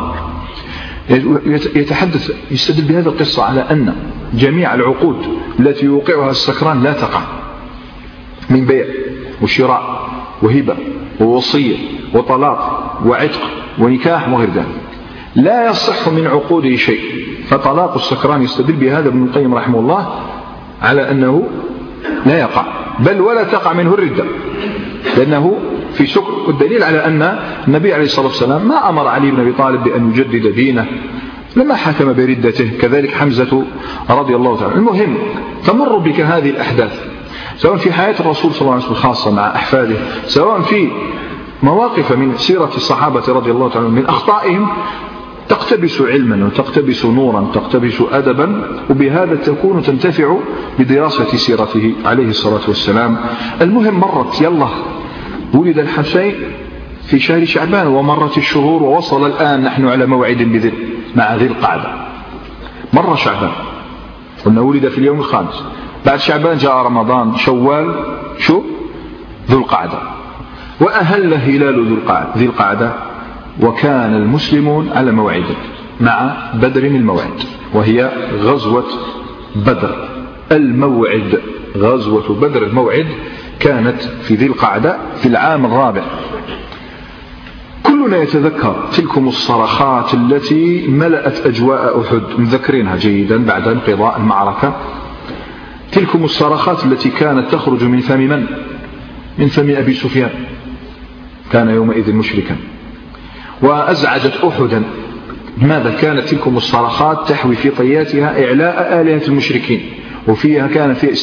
يتحدث يستدل بهذه القصة على أن جميع العقود التي يوقعها السكران لا تقع من بيع وشراء وهبة ووصية وطلاق وعتق ونكاح وغير ذلك، لا يصح من عقوده شيء. فطلاق السكران يستدل بهذا ابن القيم رحمه الله على أنه لا يقع، بل ولا تقع منه الردة، لأنه في سكر. والدليل على أن النبي عليه الصلاة والسلام ما أمر علي بن أبي طالب بأن يجدد دينه لما حكم بردته، كذلك حمزة رضي الله تعالى. المهم تمر بك هذه الأحداث سواء في حياة الرسول صلى الله عليه وسلم خاصة مع أحفاده، سواء في مواقف من سيرة الصحابة رضي الله تعالى من أخطائهم، تقتبس علما وتقتبس نورا تقتبس أدبا، وبهذا تكون تنتفع بدراسة سيرته عليه الصلاة والسلام. المهم مرت يلا ولد الحسين في شهر شعبان ومرت الشهور ووصل الآن نحن على موعد مع ذي القعدة. مر شعبان قلنا ولد في اليوم الخامس، بعد شعبان جاء رمضان شوال ذو القعدة، وأهل هلال ذي القعدة، وكان المسلمون على موعد مع بدر الموعد، وهي غزوة بدر الموعد غزوة بدر الموعد كانت في ذي القعدة في العام الرابع. كلنا يتذكر تلكم الصرخات التي ملأت أجواء أحد، مذكرينها جيدا بعد انقضاء المعركة. تلكم الصرخات التي كانت تخرج من فم من؟ من فم أبي سفيان، كان يومئذ مشركا، وأزعجت أحدا. ماذا كانت تلكم الصرخات تحوي في طياتها إعلاء آلهة المشركين، وفيها كان فيها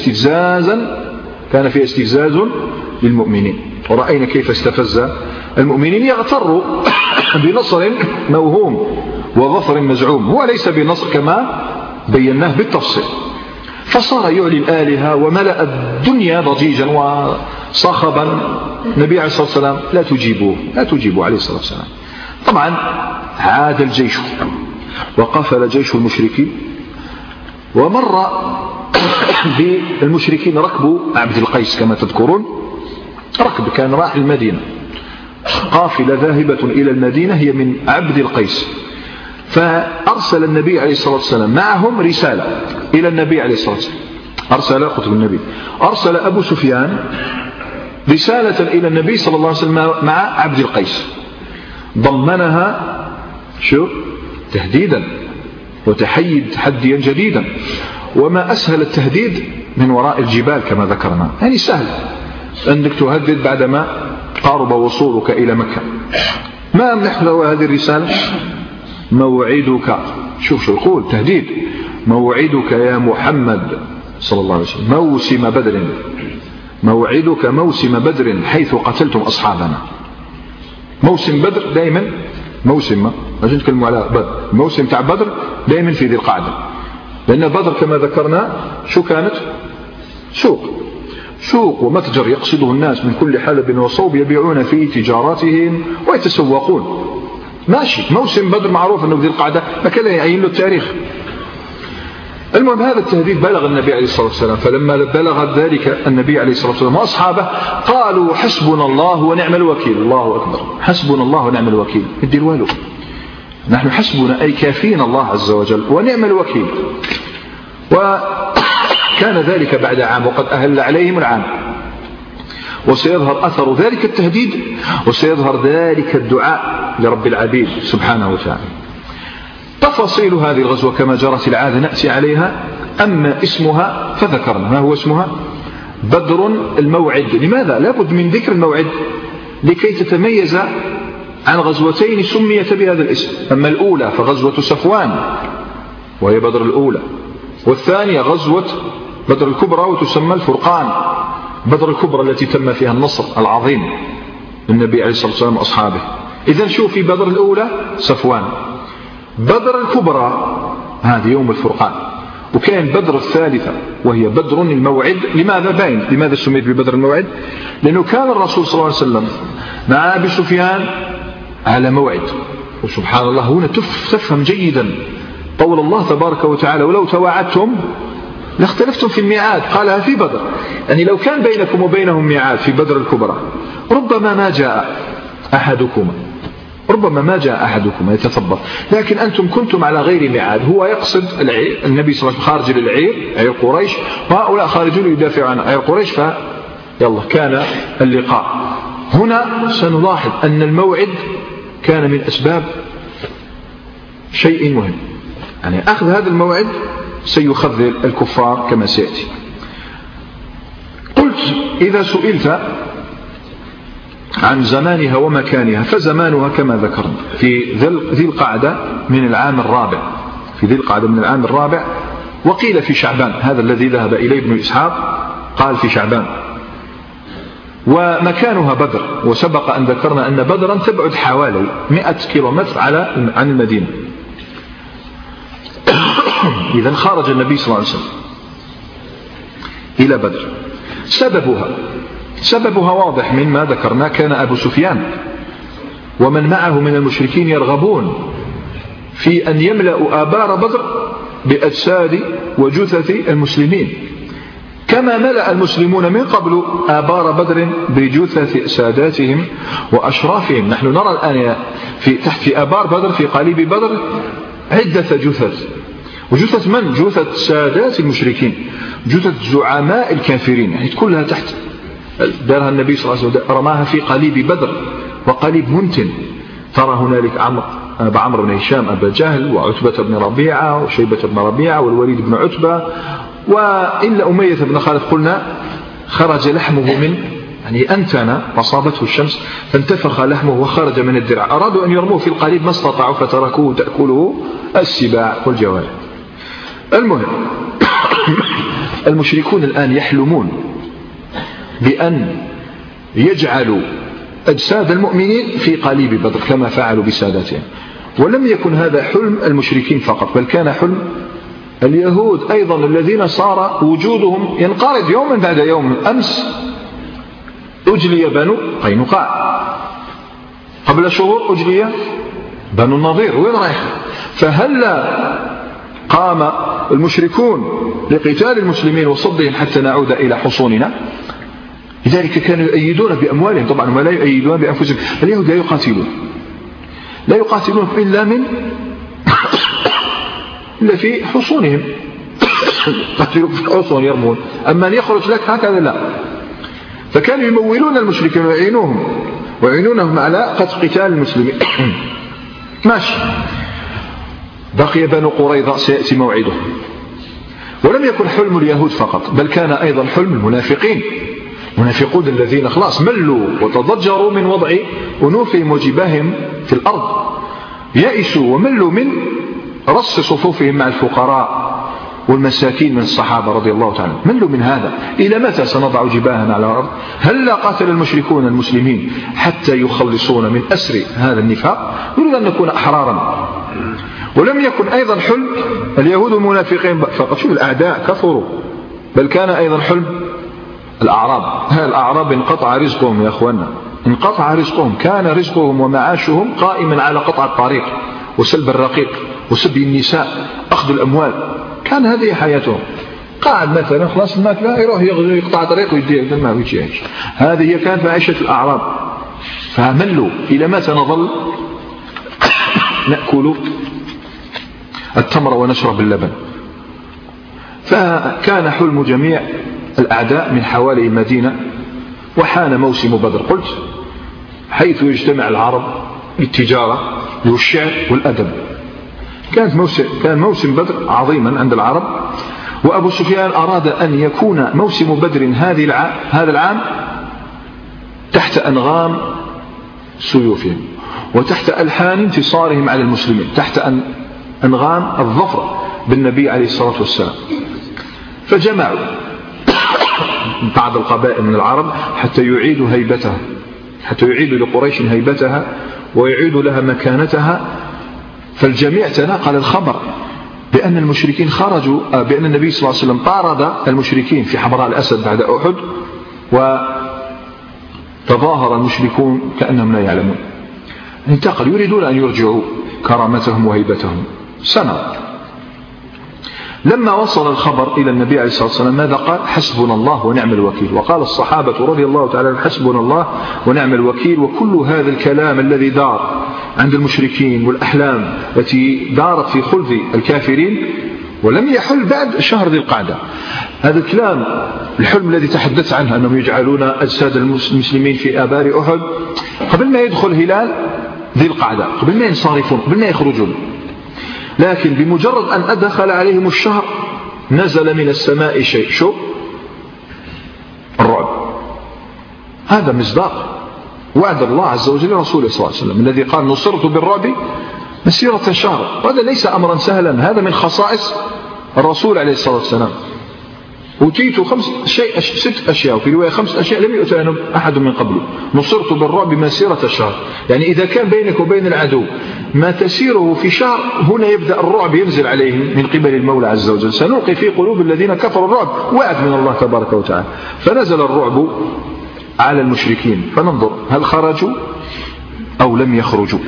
استفزاز للمؤمنين. ورأينا كيف استفز المؤمنين، يغتروا بنصر موهوم وظفر مزعوم، هو ليس بنصر كما بيناه بالتفصيل. فصار يعلي الآلهة وملأ الدنيا ضجيجا وصخبا. النبي عليه الصلاة والسلام لا تجيبوه عليه الصلاة والسلام. طبعا عاد الجيش وقفل جيش المشركين، ومر بالمشركين ركب عبد القيس كما تذكرون، ركب كان راح المدينة، قافلة ذاهبة إلى المدينة هي من عبد القيس. فأرسل النبي عليه الصلاة والسلام معهم رسالة إلى النبي عليه الصلاة والسلام، أرسل أبو سفيان رسالة إلى النبي صلى الله عليه وسلم مع عبد القيس، ضمنها تهديدا تحديا جديدا. وما أسهل التهديد من وراء الجبال كما ذكرنا، يعني سهل أنك تهدد بعدما قارب وصولك إلى مكة. ما محتوى هذه الرسالة؟ موعدك، شوف يقول تهديد، موعدك يا محمد صلى الله عليه وسلم موعدك موسم بدر حيث قتلتم أصحابنا. موسم بدر دائما موسم، ما نتكلم على بدر، موسم تاع بدر دائما في ذي القعدة، لأن بدر كما ذكرنا كانت سوق ومتجر يقصده الناس من كل حلب وصوب، يبيعون فيه تجاراتهم ويتسوقون. ماشي، موسم بدر معروف أنه ذي القعدة، ما كان يعين له التاريخ. المهم هذا التهديد بلغ النبي عليه الصلاة والسلام، فلما بلغ ذلك النبي عليه الصلاة والسلام وأصحابه قالوا حسبنا الله ونعم الوكيل. الله أكبر، حسبنا الله ونعم الوكيل، ادي الوالو، نحن حسبنا أي كافينا الله عز وجل ونعم الوكيل. وكان ذلك بعد عام، وقد أهل عليهم العام، وسيظهر أثر ذلك التهديد، وسيظهر ذلك الدعاء لرب العبيد سبحانه وتعالى. تفاصيل هذه الغزوة كما جرت العادة نأتي عليها. أما اسمها فذكرنا، ما هو اسمها؟ بدر الموعد. لماذا؟ لابد من ذكر الموعد لكي تتميز عن غزوتين سميت بهذا الاسم. أما الأولى فغزوة صفوان وهي بدر الأولى، والثانية غزوة بدر الكبرى وتسمى الفرقان، بدر الكبرى التي تم فيها النصر العظيم للنبي عليه الصلاة والسلام وأصحابه. إذن شوف، في بدر الأولى صفوان، بدر الكبرى هذه يوم الفرقان، وكان بدر الثالثة وهي بدر الموعد. لماذا سميت ببدر الموعد؟ لأنه كان الرسول صلى الله عليه وسلم مع أبي سفيان على موعد. وسبحان الله هنا تفهم جيدا قول الله تبارك وتعالى ولو تواعدتم لاختلفتم في الميعاد، قالها في بدر، يعني لو كان بينكم وبينهم ميعاد في بدر الكبرى ربما ما جاء أحدكما يتثبط، لكن أنتم كنتم على غير ميعاد. هو يقصد النبي صلى الله عليه وسلم خارج للعير، عير قريش، وهؤلاء خارجون يدافعون عن عير قريش، فيلا كان اللقاء. هنا سنلاحظ أن الموعد كان من أسباب شيء مهم، يعني أخذ هذا الموعد سيخذل الكفار كما سيأتي. قلت إذا سئلت عن زمانها ومكانها فزمانها كما ذكرنا في ذي القعدة من العام الرابع، وقيل في شعبان، هذا الذي ذهب إليه ابن إسحاق قال في شعبان. ومكانها بدر، وسبق أن ذكرنا أن بدرا تبعد حوالي 100 كيلومتر عن المدينة. إذن خرج النبي صلى الله عليه وسلم إلى بدر. سببها واضح مما ذكرنا، كان أبو سفيان ومن معه من المشركين يرغبون في أن يملأوا آبار بدر بأجساد وجثث المسلمين، كما ملأ المسلمون من قبل آبار بدر بجثث ساداتهم وأشرافهم. نحن نرى الآن في آبار بدر، في قليب بدر، عدة جثث. وجثث من؟ جثث سادات المشركين. جثث زعماء الكافرين، يعني كلها تحت دارها النبي صلى الله عليه وسلم، رماها في قليب بدر وقليب منتن. ترى هنالك عمرو بن هشام أبا جهل وعتبة بن ربيعة وشيبة بن ربيعة والوليد بن عتبة، وإلا أمية بن خالد قلنا خرج لحمه من يعني أنتن وصابته الشمس فانتفخ لحمه وخرج من الدرع. أرادوا أن يرموه في القليب ما استطاعوا فتركوه تأكله السباع والجوارح. المهم المشركون الآن يحلمون بأن يجعلوا أجساد المؤمنين في قليب بدر كما فعلوا بساداتهم. ولم يكن هذا حلم المشركين فقط، بل كان حلم اليهود أيضا الذين صار وجودهم ينقرض يوما بعد يوم. أمس أجلي بنو قينقاع، قبل شهور أجلي بنو النضير، وين رايح؟ فهلا قام المشركون لقتال المسلمين وصدهم حتى نعود إلى حصوننا؟ لذلك كانوا يؤيدون بأموالهم طبعا ولا يؤيدون بأنفسهم. اليهود لا يقاتلون إلا في حصونهم، قاتلوا في الحصون يرمون، أما أن يخرج لك هكذا لا. فكانوا يمولون المشركين ويعينونهم على قتال المسلمين. ماشي. بقي بنو قريظة سيأتي موعده. ولم يكن حلم اليهود فقط، بل كان أيضا حلم المنافقين. المنافقون الذين خلاص ملوا وتضجروا من وضع أنوفهم وجباههم في الأرض، يئسوا وملوا من رص صفوفهم مع الفقراء والمساكين من الصحابة رضي الله تعالى، ملوا من هذا. إلى متى سنضع جباهنا على الأرض؟ هل قاتل المشركون المسلمين حتى يخلصون من أسر هذا النفاق؟ نريد أن نكون أحرارا. ولم يكن أيضا حلم اليهود والمنافقين فقط، شوف الأعداء كثروا، بل كان أيضا حلم الأعراب انقطع رزقهم يا أخوانا، انقطع رزقهم. كان رزقهم ومعاشهم قائما على قطع الطريق وسلب الرقيق وسبي النساء أخذ الأموال، كان هذه حياتهم. قاعد مثلا خلاص الماك لا يروح يقطع طريق ويديه الماء ويجيش. هذه هي كانت معيشة الأعراب. فملوا. إلى متى نظل نأكل التمر ونشرب اللبن؟ فكان حلم جميع الأعداء من حوالي المدينة. وحان موسم بدر، قلت حيث يجتمع العرب للتجارة والشعر والأدب. كان موسم بدر عظيما عند العرب. وأبو سفيان أراد أن يكون موسم بدر هذا العام تحت أنغام سيوفهم وتحت ألحان انتصارهم على المسلمين، تحت أنغام الظفر بالنبي عليه الصلاة والسلام. فجمعوا بعض القبائل من العرب حتى يعيدوا هيبتها، حتى يعيدوا لقريش هيبتها ويعيدوا لها مكانتها. فالجميع تناقل الخبر بأن المشركين خرجوا، بأن النبي صلى الله عليه وسلم طارد المشركين في حمراء الأسد بعد أحد، وتظاهر المشركون كأنهم لا يعلمون. انتقل يريدون أن يرجعوا كرامتهم وهيبتهم. سنة لما وصل الخبر إلى النبي عليه الصلاة والسلام ماذا قال؟ حسبنا الله ونعم الوكيل. وقال الصحابة رضي الله تعالى حسبنا الله ونعم الوكيل. وكل هذا الكلام الذي دار عند المشركين والأحلام التي دارت في خلف الكافرين ولم يحل بعد شهر ذي القعدة، هذا الكلام الحلم الذي تحدث عنه أنهم يجعلون أجساد المسلمين في آبار أحد قبل ما يدخل هلال ذي القعدة، قبل ما ينصرفون، قبل ما يخرجون. لكن بمجرد أن أدخل عليهم الشهر نزل من السماء شيء، شو؟ الرعب. هذا مصداق وعد الله عز وجل رسوله صلى الله عليه وسلم الذي قال نصرت بالرعب مسيرة شهر. وهذا ليس أمرا سهلا، هذا من خصائص الرسول عليه الصلاة والسلام. أوتيت 6 أشياء، وفي رواية 5 أشياء لم يؤتهم أحد من قبله. نصرت بالرعب مسيرة الشهر، يعني إذا كان بينك وبين العدو ما تسيره في شهر، هنا يبدأ الرعب ينزل عليهم من قبل المولى عز وجل. سنلقي في قلوب الذين كفروا الرعب، وعد من الله تبارك وتعالى. فنزل الرعب على المشركين. فننظر هل خرجوا أو لم يخرجوا.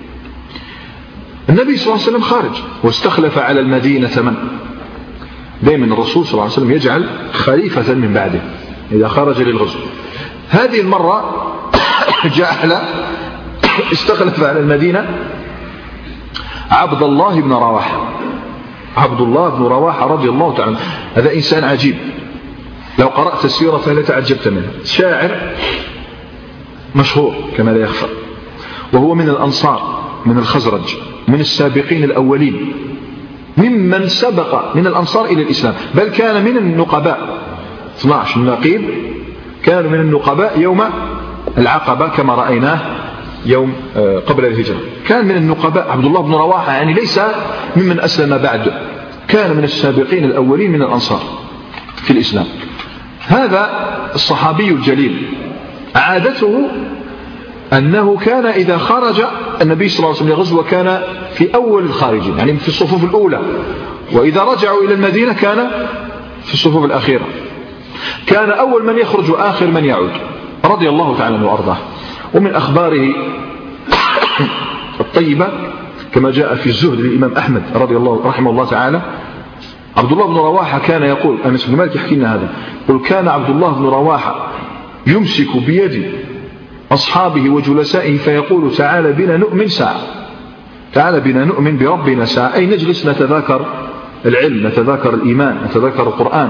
النبي صلى الله عليه وسلم خارج واستخلف على المدينة من؟ دائما الرسول صلى الله عليه وسلم يجعل خليفة من بعده إذا خرج للغزو. هذه المرة جعل استخلف على المدينة عبد الله بن رواحة عبد الله بن رواحة رضي الله تعالى، هذا إنسان عجيب، لو قرأت سيرته لتعجبت منه. شاعر مشهور كما لا يخفى، وهو من الأنصار، من الخزرج، من السابقين الأولين، ممن سبق من الأنصار إلى الإسلام، بل كان من النقباء 12 نقيب كانوا من النقباء يوم العقبة كما رأيناه يوم قبل الهجرة، كان من النقباء عبد الله بن رواحة، يعني ليس ممن أسلم بعد، كان من السابقين الأولين من الأنصار في الإسلام. هذا الصحابي الجليل عادته أنه كان إذا خرج النبي صلى الله عليه وسلم لغزوة كان في أول الخارجين، يعني في الصفوف الأولى، وإذا رجعوا إلى المدينة كان في الصفوف الأخيرة، كان أول من يخرج وآخر من يعود رضي الله تعالى عنه وأرضاه. ومن أخباره الطيبة كما جاء في الزهد للإمام أحمد رحمه الله تعالى، عبد الله بن رواحة كان يقول، أنس بن مالك يحكي لنا هذا، يقول كان عبد الله بن رواحة يمسك بيد أصحابه وجلسائه فيقول تعالى بنا نؤمن ساعة، تعالى بنا نؤمن بربنا ساعة، أي نجلس نتذاكر العلم، نتذاكر الإيمان، نتذاكر القرآن.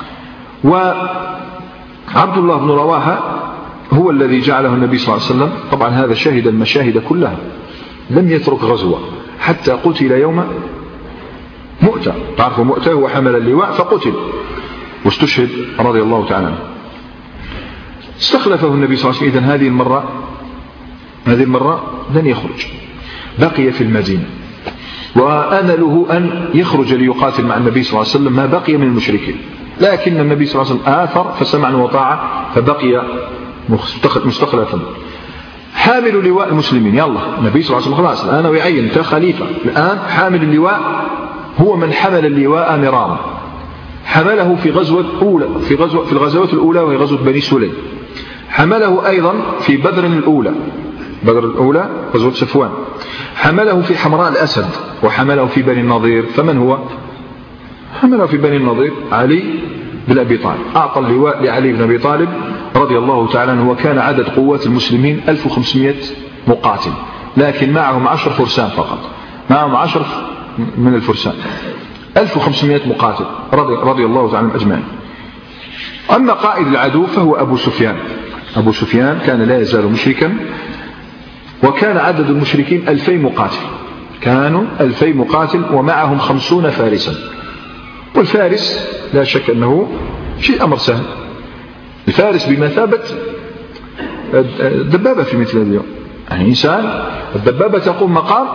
وعبد الله بن رواحة هو الذي جعله النبي صلى الله عليه وسلم، طبعا هذا شهد المشاهد كلها، لم يترك غزوة حتى قتل يوم مؤتة، تعرفوا مؤتة هو حمل اللواء فقتل واستشهد رضي الله تعالى عنه. استخلفه النبي صلى الله عليه وسلم، إذن هذه المرة لن يخرج، بقي في المدينة، وآن له أن يخرج ليقاتل مع النبي صلى الله عليه وسلم ما بقي من المشركين، لكن النبي صلى الله عليه وسلم آثر فسمع وطاع فبقي مستخلفا. حامل لواء المسلمين، يلا النبي صلى الله عليه وسلم خلاص الآن ويعين أنت خليفة، الآن حامل اللواء هو من حمل اللواء مرارا، حمله في غزوة أولى، في الغزوات الأولى وهي غزوة بني سليم، حمله أيضا في بدر الأولى غزوة صفوان، حمله في حمراء الأسد، وحمله في بني النضير. فمن هو حمله في بني النضير؟ علي بن أبي طالب، أعطى اللواء لعلي بن أبي طالب رضي الله تعالى عنه. وكان عدد قوات المسلمين 1500 مقاتل، لكن معهم 10 فرسان فقط، معهم 10 من الفرسان، 1500 مقاتل رضي الله تعالى عنهم أجمعين. أما قائد العدو فهو أبو سفيان. أبو سفيان كان لا يزال مشركا، وكان عدد المشركين 2000 مقاتل، كانوا 2000 مقاتل ومعهم 50 فارسا. والفارس لا شك أنه شيء أمر سهل، الفارس بمثابة الدبابة في مثل اليوم، يعني إنسان الدبابة تقوم مقام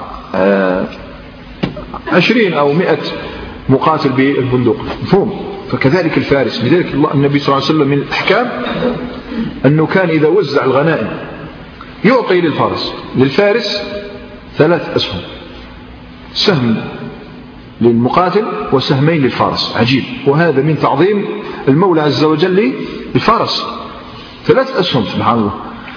20 أو 100 مقاتل بالبندق، مفهوم؟ فكذلك الفارس. لذلك النبي صلى الله عليه وسلم من الأحكام أنه كان إذا وزع الغنائم يعطي للفارس 3 أسهم، سهم للمقاتل وسهمين للفارس، عجيب، وهذا من تعظيم المولى عز وجل للفارس، 3 أسهم سبحان الله.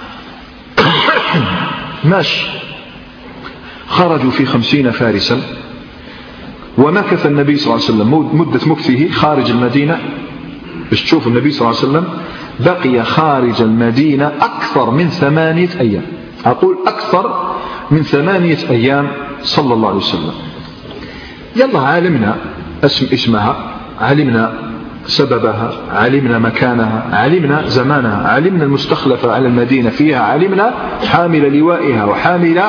ماشي، خرجوا في 50 فارسا، ومكث النبي صلى الله عليه وسلم مدة مكثه خارج المدينة. باش تشوف النبي صلى الله عليه وسلم بقي خارج المدينة أكثر من 8 أيام، أقول أكثر من 8 أيام صلى الله عليه وسلم. يلا علمنا اسمها، علمنا سببها، علمنا مكانها، علمنا زمانها، علمنا المستخلفة على المدينة فيها، علمنا حامل لوائها وحامل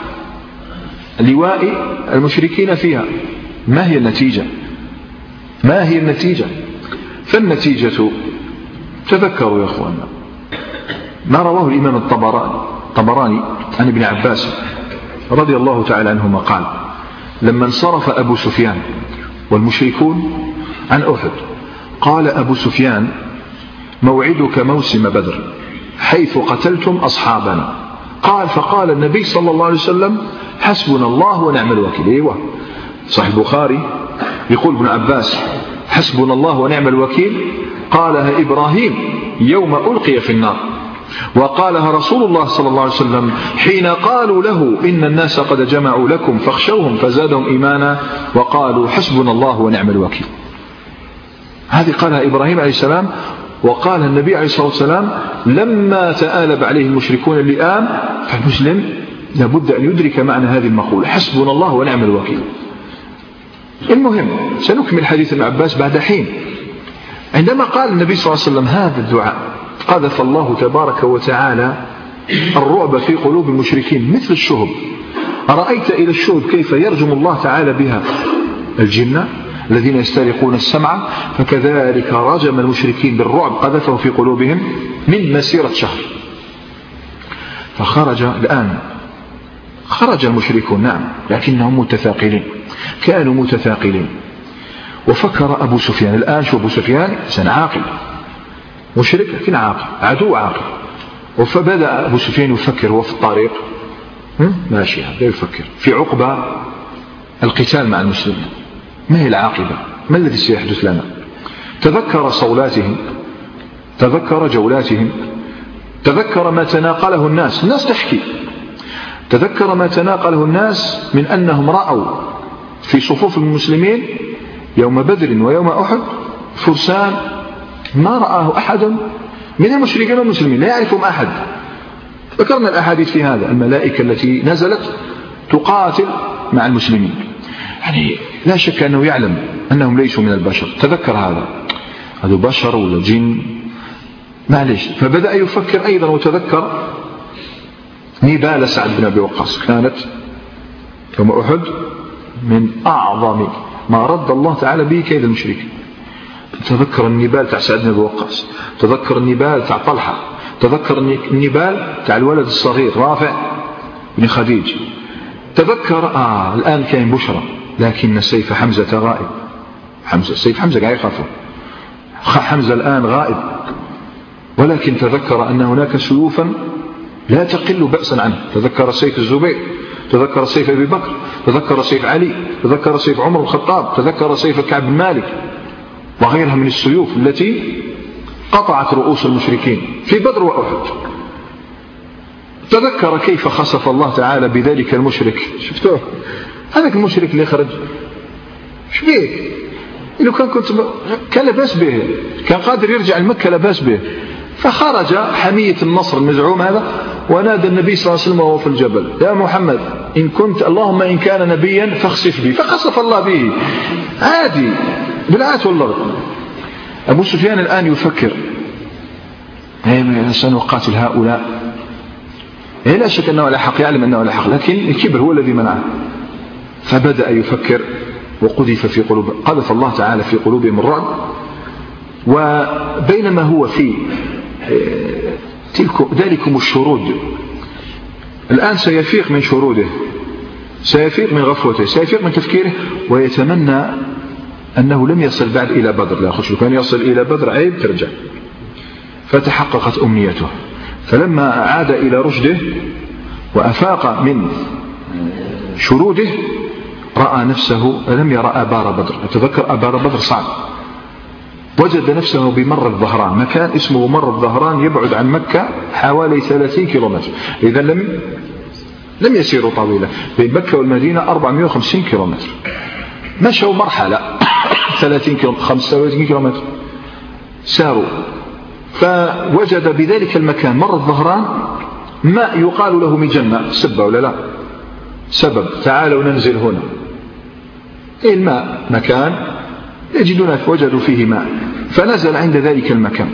لواء المشركين فيها. ما هي النتيجة؟ ما هي النتيجة؟ فالنتيجة تذكروا يا أخواننا ما رواه الإمام الطبراني عن ابن عباس رضي الله تعالى عنهما قال: لما انصرف أبو سفيان والمشركون عن أحد قال أبو سفيان: موعدك موسم بدر حيث قتلتم أصحابنا. فقال النبي صلى الله عليه وسلم: حسبنا الله ونعم الوكيل. ايوه صحيح البخاري يقول ابن عباس: حسبنا الله ونعم الوكيل قالها إبراهيم يوم ألقي في النار، وقالها رسول الله صلى الله عليه وسلم حين قالوا له إن الناس قد جمعوا لكم فاخشوهم فزادهم إيمانا وقالوا حسبنا الله ونعم الوكيل. هذه قالها إبراهيم عليه السلام، وقال النبي عليه الصلاة والسلام لما تآلب عليه المشركون اللئام. فالمسلم لابد أن يدرك معنى هذه المقولة: حسبنا الله ونعم الوكيل. المهم سنكمل حديث ابن عباس بعد حين. عندما قال النبي صلى الله عليه وسلم هذا الدعاء قذف الله تبارك وتعالى الرعب في قلوب المشركين مثل الشهب. أرأيت إلى الشهب كيف يرجم الله تعالى بها الجن الذين يسترقون السمع، فكذلك رجم المشركين بالرعب قذفه في قلوبهم من مسيرة شهر. فخرج الآن خرج المشركون نعم، لكنهم متثاقلين، كانوا متثاقلين. وفكر أبو سفيان الآن، شو أبو سفيان إنسان عاقل، مشرك لكن عاقل، عدو عاقل. فبدأ أبو سفيان يفكر وهو في الطريق ماشي، هذا يفكر في عقبة القتال مع المسلمين، ما هي العاقبة، ما الذي سيحدث لنا. تذكر صولاتهم، تذكر جولاتهم، تذكر ما تناقله الناس تحكي، تذكر ما تناقله الناس من أنهم رأوا في صفوف المسلمين يوم بدر ويوم أحد فرسان ما رآه أحد من المشركين والمسلمين، لا يعرفهم أحد. ذكرنا الأحاديث في هذا، الملائكة التي نزلت تقاتل مع المسلمين، يعني لا شك أنه يعلم أنهم ليسوا من البشر. تذكر هذا بشر ولا جن، معليش. فبدأ يفكر أيضا وتذكر نبال سعد بن أبي وقاص، كانت يوم أحد من أعظم ما رد الله تعالى به كيد المشركين. تذكر النبال تاع سعد بن أبي وقاص، تذكر النبال تاع طلحة، تذكر النبال تاع الولد الصغير رافع بن خديج. تذكر الآن كان بشرى، لكن سيف حمزة غائب. سيف حمزة قاعد يخافه، حمزة الآن غائب. ولكن تذكر أن هناك سيوفا لا تقل بأسا عنه. تذكر سيف الزبير، تذكر سيف أبي بكر، تذكر سيف علي، تذكر سيف عمر الخطاب، تذكر سيف كعب بن مالك وغيرها من السيوف التي قطعت رؤوس المشركين في بدر وأحد. تذكر كيف خسف الله تعالى بذلك المشرك. شفتوه هذاك المشرك اللي خرج شبيه، إنه كان لباس به، كان قادر يرجع لمكة لباس به. فخرج حمية النصر المزعوم هذا ونادى النبي صلى الله عليه وسلم وهو في الجبل: يا محمد إن كنت اللهم إن كان نبيا فاخسف بي. فخسف الله به عادي بالعات والله. أبو سفيان الآن يفكر سنقاتل هؤلاء، لا شك أنه لا حق، يعلم أنه لا حق، لكن الكبر هو الذي منعه. فبدأ يفكر وقذف في قلوب، قذف الله تعالى في قلوبهم الرعب. وبينما هو في ذلكم الشرود، الآن سيفيق من شروده، سيفيق من غفوته، سيفيق من تفكيره، ويتمنى أنه لم يصل بعد إلى بدر. لا خش، لو كان يصل إلى بدر عيب ترجع. فتحققت أمنيته. فلما عاد إلى رشده وأفاق من شروده رأى نفسه لم يرى آبار بدر. أتذكر آبار بدر صعب. وجد نفسه بمر الظهران، مكان اسمه مر الظهران يبعد عن مكة حوالي 30 كيلومتر. إذا لم يسيروا طويلا، بين مكة والمدينة 450 كيلومتر، مشوا مرحلة 30 كيلومتر 35 كيلومتر ساروا. فوجد بذلك المكان مر الظهران ماء يقال له مجنة. سبة ولا لا؟ سبب تعالوا ننزل هنا. الماء مكان يجدون وجدوا فيه ماء، فنزل عند ذلك المكان.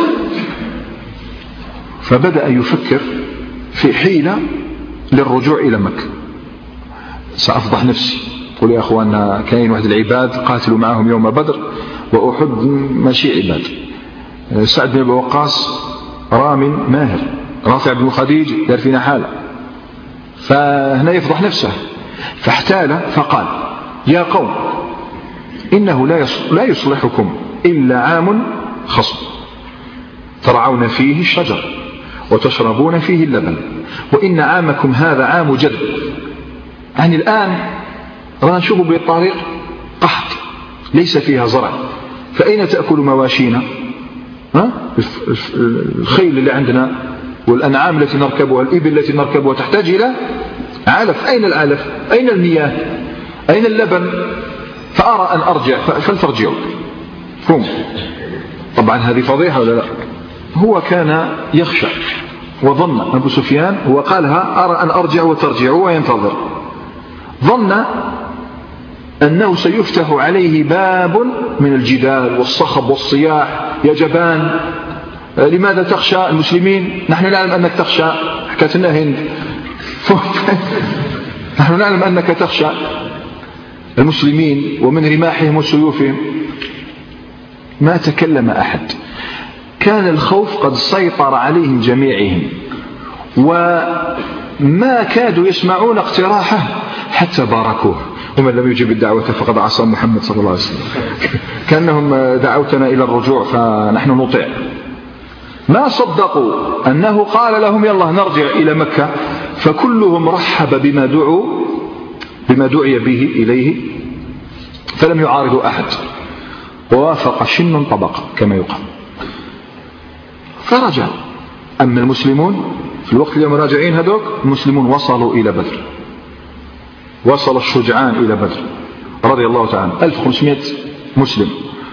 فبدأ يفكر في حيلة للرجوع إلى مكة. سأفضح نفسي، قل يا أخوانا كاين واحد العباد قاتلوا معهم يوم بدر وأحد ماشي عباد. سعد بن أبي وقاص رام ماهر، رافع بن خديج دار فينا حالة، فهنا يفضح نفسه. فاحتال فقال: يا قوم إنه لا يصلحكم إلا عام خصب ترعون فيه الشجر وتشربون فيه اللبن، وإن عامكم هذا عام جد. يعني الآن رانا نشوف بالطريق قحط ليس فيها زرع، فأين تأكل مواشينا؟ الخيل اللي عندنا والأنعام التي نركبها، الإبل التي نركبها تحتاج إلى علف. أين العلف؟ أين المياه؟ أين اللبن؟ فأرى أن أرجع، فلترجعوا. فهم. طبعا هذه فضيحة ولا لا؟ هو كان يخشى وظن أبو سفيان، هو قالها أرى أن أرجع وترجعوا وينتظر. ظن أنه سيفتح عليه باب من الجدال والصخب والصياح: يا جبان، لماذا تخشى المسلمين؟ نحن نعلم أنك تخشى، حكت لنا هند نحن نعلم أنك تخشى المسلمين ومن رماحهم وسيوفهم. ما تكلم أحد، كان الخوف قد سيطر عليهم جميعهم، وما كادوا يسمعون اقتراحه حتى باركوه: ومن لم يجب الدعوة فقد عصى محمد صلى الله عليه وسلم. كأنهم دعوتنا إلى الرجوع فنحن نطيع. ما صدقوا أنه قال لهم: يلا نرجع إلى مكة، فكلهم رحب بما دعي به إليه، فلم يعارضوا أحد، ووافق شن طبق كما يقال، فرجع. أما المسلمون في الوقت اللي راجعين هذوك، المسلمون وصلوا إلى بدر، وصل الشجعان إلى بدر رضي الله تعالى 1500 مسلم،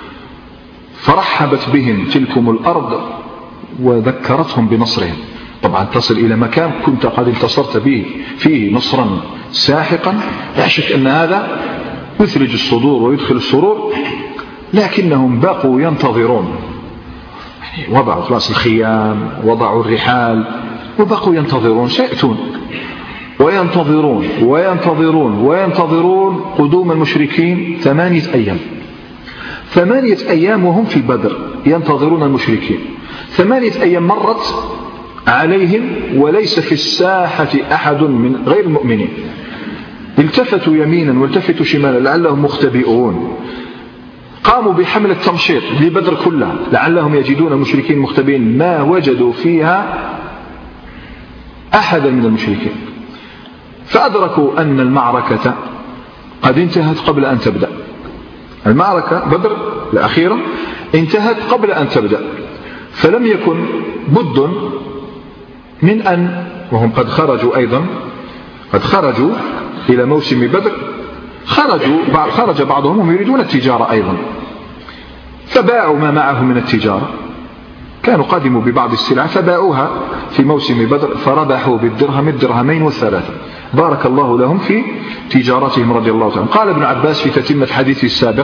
فرحبت بهم تلكم الأرض وذكرتهم بنصرهم. طبعا تصل إلى مكان كنت قد انتصرت به فيه نصرا ساحقا، لا شك أن هذا يثلج الصدور ويدخل السرور، لكنهم بقوا ينتظرون، وضعوا خلاص الخيام، وضعوا الرحال، وبقوا ينتظرون. سيأتون وينتظرون وينتظرون وينتظرون قدوم المشركين 8 أيام. 8 أيام وهم في بدر ينتظرون المشركين. 8 أيام مرت عليهم وليس في الساحة أحد من غير المؤمنين. التفتوا يمينا والتفتوا شمالا لعلهم مختبئون. قاموا بحملة تمشيط لبدر كلها لعلهم يجدون المشركين مختبئين، ما وجدوا فيها أحدا من المشركين، فأدركوا أن المعركة قد انتهت قبل أن تبدأ. المعركة بدر الأخيرة انتهت قبل أن تبدأ، فلم يكن بد من أن، وهم قد خرجوا أيضا، قد خرجوا إلى موسم بدر، خرج بعضهم وهم يريدون التجارة أيضا، فباعوا ما معهم من التجارة، كانوا قدموا ببعض السلع فباعوها في موسم بدر، فربحوا بالدرهم الدرهمين والثلاثة. بارك الله لهم في تجارتهم رضي الله تعالى. قال ابن عباس في تتمة حديثه السابق: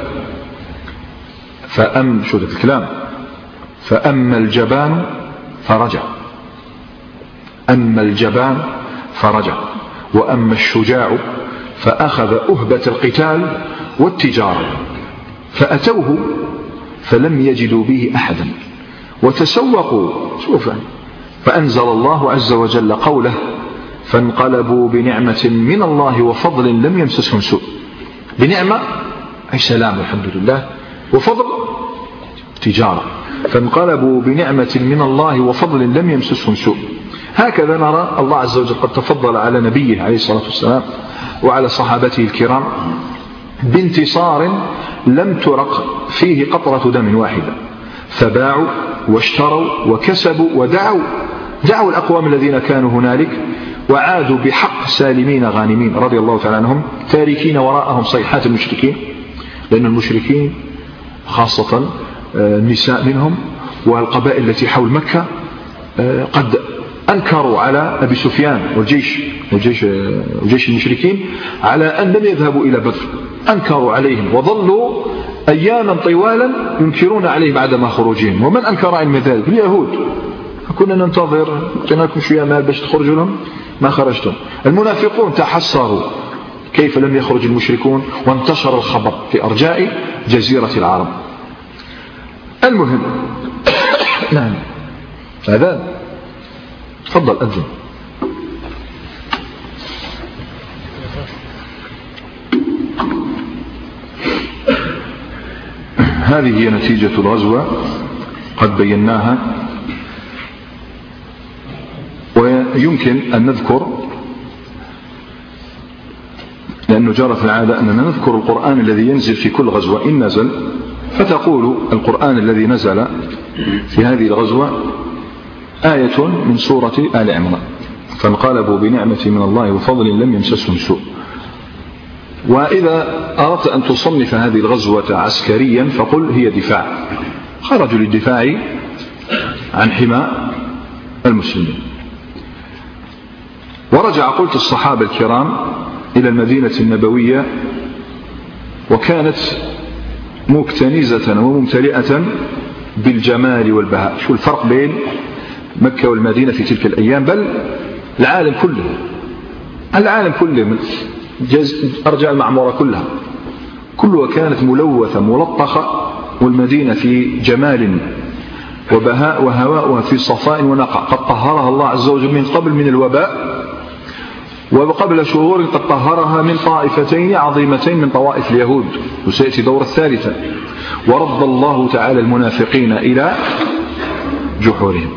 شو ذا الكلام؟ فأما الجبان فرجع، أما الجبان فرجع، وأما الشجاع فأخذ أهبة القتال والتجارة، فأتوه فلم يجدوا به أحدا وتسوقوا. شوف، فأنزل الله عز وجل قوله: فانقلبوا بنعمة من الله وفضل لم يمسسهم سوء. بنعمة أي سلام الحمد لله، وفضل تجارة. فانقلبوا بنعمة من الله وفضل لم يمسسهم سوء. هكذا نرى الله عز وجل قد تفضل على نبيه عليه الصلاة والسلام وعلى صحابته الكرام بانتصار لم ترق فيه قطرة دم واحدة، فباعوا واشتروا وكسبوا ودعوا الأقوام الذين كانوا هنالك، وعادوا بحق سالمين غانمين رضي الله تعالى عنهم، تاركين وراءهم صيحات المشركين، لأن المشركين خاصة النساء منهم والقبائل التي حول مكة قد أنكروا على أبي سفيان وجيش المشركين على أن لم يذهبوا إلى بدر، أنكروا عليهم وظلوا أياما طوالا ينكرون عليه بعدما خروجهم. ومن أنكر علم ذلك؟ اليهود. كنا ننتظر، قلنا لكم شوية مال باش تخرجوا لهم، ما خرجتم. المنافقون تحسروا كيف لم يخرج المشركون، وانتشر الخبر في أرجاء جزيرة العرب. المهم نعم، هذا تفضل أذن. هذه هي نتيجة الغزوة قد بيناها، ويمكن أن نذكر، لأنه جرى في العادة أننا نذكر القرآن الذي ينزل في كل غزوة إن نزل، فتقول القرآن الذي نزل في هذه الغزوة آية من سورة آل عمران: فانقلبوا بنعمة من الله وفضل لم يمسسهم سوء. وإذا أردت أن تصنف هذه الغزوة عسكريا فقل هي دفاع، خرجوا للدفاع عن حماء المسلمين. ورجع قلت الصحابة الكرام إلى المدينة النبوية وكانت مكتنزة وممتلئة بالجمال والبهاء. شو الفرق بين مكة والمدينة في تلك الأيام؟ بل العالم كله من أرجاء المعمورة كلها كانت ملوثة ملطخة، والمدينة في جمال وبهاء، وهواءها في صفاء ونقع. قد طهرها الله عز وجل من قبل من الوباء، وقبل شهور قد طهرها من طائفتين عظيمتين من طوائف اليهود، وسيأتي دور الثالثة. ورد الله تعالى المنافقين إلى جحورهم.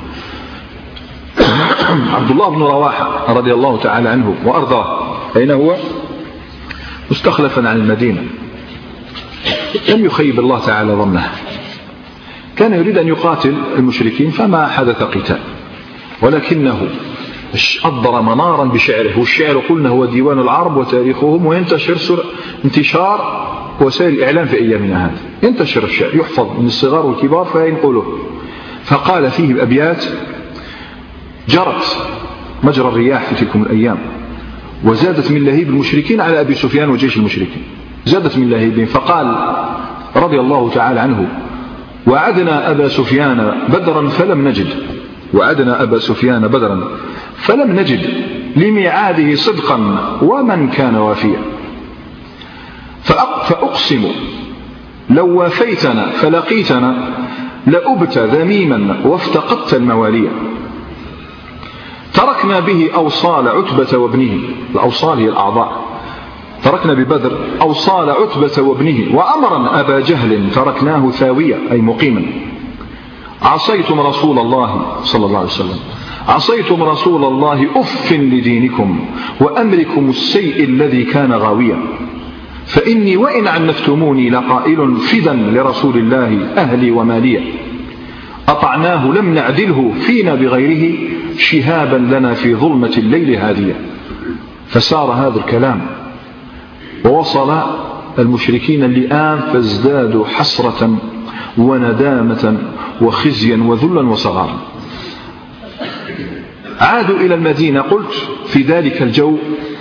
عبد الله بن رواحة رضي الله تعالى عنه وأرضاه، أين هو؟ مستخلفا عن المدينة، لم يخيب الله تعالى ظنه، كان يريد أن يقاتل المشركين فما حدث قتال، ولكنه أضر منارا بشعره. والشعر قلنا هو ديوان العرب وتاريخهم، وينتشر انتشار وسائل الإعلام في أيامنا هذه، ينتشر الشعر يحفظ من الصغار والكبار فينقله. فقال فيه بأبيات جرت مجرى الرياح في تلكم الأيام، وزادت من لهيب المشركين على أبي سفيان وجيش المشركين، زادت من لهيبهم. فقال رضي الله تعالى عنه: وعدنا أبا سفيان بدرا فلم نجد، وعدنا أبا سفيان بدرا فلم نجد لميعاده صدقا ومن كان وافيا. فأقسم لو وافيتنا فلقيتنا لأبت ذميما وافتقدت الموالية. تركنا به أوصال عتبة وابنه، الأوصال هي الأعضاء، تركنا ببدر أوصال عتبة وابنه، وأمرا أبا جهل تركناه ثاوية أي مقيما. عصيتم رسول الله صلى الله عليه وسلم، عصيتم رسول الله أف لدينكم وأمركم السيء الذي كان غاويا. فإني وإن عنفتموني لقائل فدا لرسول الله أهلي وماليا. أطعناه لم نعدله فينا بغيره شهابا لنا في ظلمة الليل هاديا. فسار هذا الكلام ووصل المشركين اللئام فازدادوا حسرة وندامة وخزيا وذلا وصغارا. عادوا إلى المدينة قلت في ذلك الجو،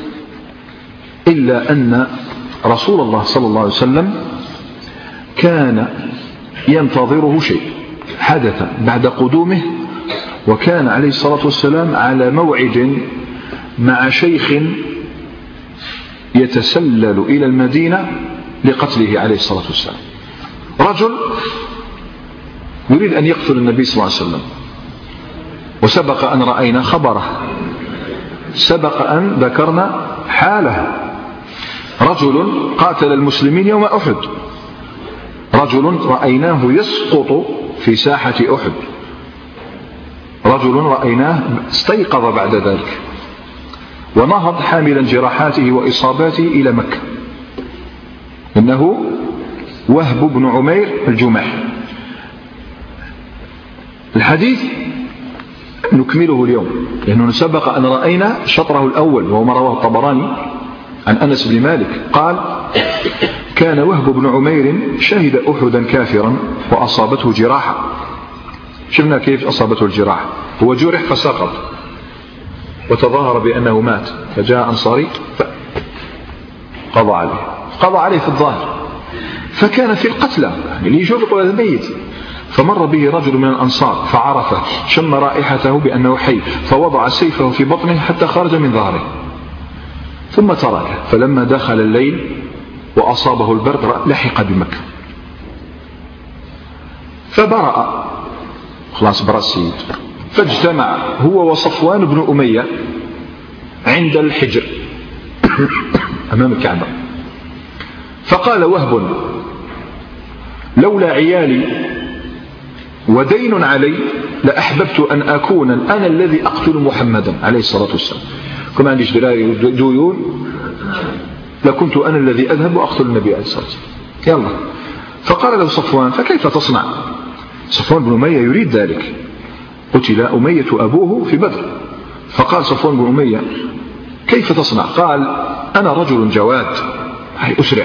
إلا أن رسول الله صلى الله عليه وسلم كان ينتظره شيء حدث بعد قدومه، وكان عليه الصلاة والسلام على موعد مع شيخ يتسلل إلى المدينة لقتله عليه الصلاة والسلام. رجل يريد أن يقتل النبي صلى الله عليه وسلم، وسبق أن رأينا خبره، سبق أن ذكرنا حاله. رجل قاتل المسلمين يوم أحد، رجل رأيناه يسقط في ساحة أحد، رجل رأيناه استيقظ بعد ذلك ونهض حاملا جراحاته وإصاباته إلى مكة. إنه وهب بن عمير الجمحي. الحديث نكمله اليوم لأنه سبق أن رأينا شطره الأول، وهو ما رواه الطبراني عن أنس بن مالك قال: كان وهب بن عمير شهد أحدا كافرا وأصابته جراحة. شفنا كيف أصابته الجراحة، هو جرح فسقط وتظاهر بأنه مات، فجاء أنصاري قضى عليه في الظاهر، فكان في القتلى اللي يجرق هذا الميت. فمر به رجل من الأنصار فعرفه، شم رائحته بأنه حي، فوضع سيفه في بطنه حتى خرج من ظهره ثم تركه. فلما دخل الليل وأصابه البرد لحق بمكة فبرأ، خلاص برأ السيد. فاجتمع هو وصفوان بن أمية عند الحجر أمام الكعبة. فقال وهب: لولا عيالي ودين علي لأحببت أن أكون أنا الذي أقتل محمدا عليه الصلاة والسلام. كما عندي دراري ديون لكنت أنا الذي أذهب وأقتل النبي عليه الصلاة والسلام. يلا. فقال له صفوان: فكيف تصنع؟ صفوان بن أمية يريد ذلك، قتل أمية أبوه في بدر. فقال صفوان بن أمية: كيف تصنع؟ قال: أنا رجل جواد، أي أسرع،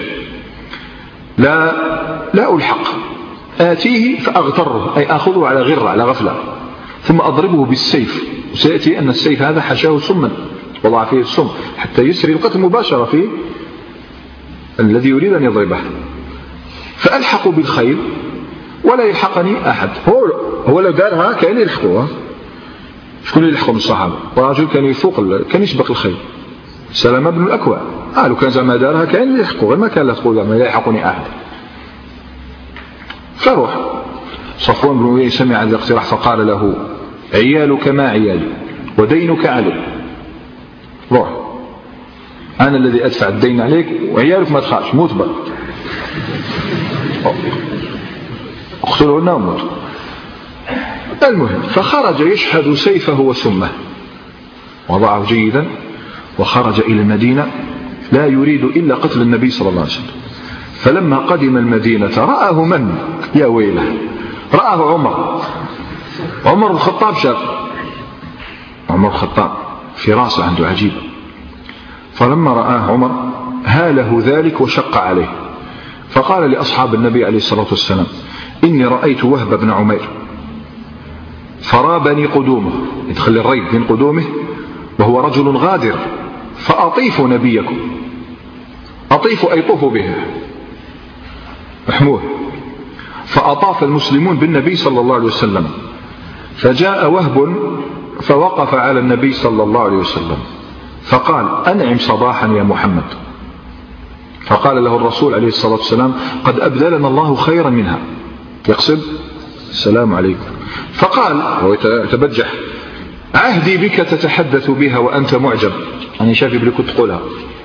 لا ألحق، آتيه فأغتره، أي أخذه على غرة على غفلة، ثم أضربه بالسيف. وسيأتي أن السيف هذا حشاه سما، وضع فيه السم حتى يسري القتل مباشرة الذي يريد أن يضربه، فألحقوا بالخيل ولا يلحقني أحد. هو لو دارها كان يلحقوها. شكون اللي يلحقوا من الصحابة؟ ورجل كان يفوق، كان يسبق الخيل، سلمة بن الأكوع. لو كان زعما دارها كان يلحقوا، غير ما كان لا تقول زعما لا يلحقني أحد. فروح صفوان بن أمية سمع هذا الاقتراح فقال له: عيالك ما عيالي ودينك علي، روح أنا الذي أدفع الدين عليك وعيالك ما تخافش، موت بقى، اقتلهن وموت. المهم فخرج يشحذ سيفه وسمه، وضعه جيدا وخرج إلى المدينة لا يريد إلا قتل النبي صلى الله عليه وسلم. فلما قدم المدينة رآه من؟ يا ويله، رآه عمر بن الخطاب. شاف عمر بن الخطاب في راسه عنده عجيب. فلما رآه عمر هاله ذلك وشق عليه، فقال لأصحاب النبي عليه الصلاة والسلام: إني رأيت وهب بن عمير فرابني قدومه، يدخل الريب من قدومه وهو رجل غادر، فأطيفوا نبيكم، أطيفوا أيطوفوا به محمود. فأطاف المسلمون بالنبي صلى الله عليه وسلم، فجاء وهب فوقف على النبي صلى الله عليه وسلم فقال: أنعم صباحا يا محمد. فقال له الرسول عليه الصلاة والسلام: قد أبدلنا الله خيرا منها، يقصد السلام عليكم. فقال هو يتبجح: عهدي بك تتحدث بها وأنت معجب. أنا شافي بلي كنت تقولها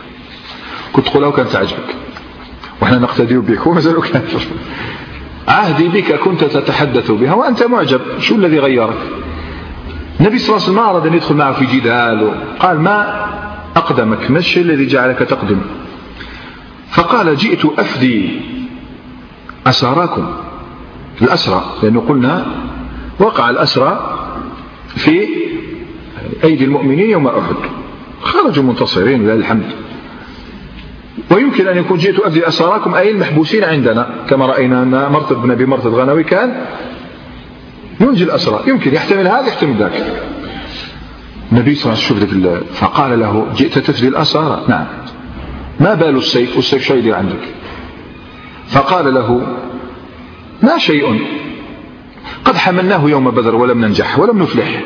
وكانت تعجبك، وإحنا نقتدي بك وما زالوا كافر. عهدي بك كنت تتحدث بها وأنت معجب، شو الذي غيرك؟ النبي صلى الله عليه وسلم ما أراد أن يدخل معه في جدال، قال: ما أقدمك، ما الشيء الذي جعلك تقدم؟ فقال: جئت أفدي أساراكم، الأسرى، لأنه قلنا وقع الأسرى في أيدي المؤمنين يوم أحد، خرجوا منتصرين لله الحمد. ويمكن أن يكون جئت أفدي أساراكم أي المحبوسين عندنا، كما رأينا أن مرتد بن أبي مرتد الغنوي كان ينجي الأسرى، يمكن يحتمل هذا يحتمل ذاك. النبي صلى الله عليه وسلم فقال له: جئت تفدي الأسارى؟ نعم. ما بال السيف؟ والسيف شيء عندك. فقال له: ما شيء، قد حملناه يوم بدر ولم ننجح ولم نفلح.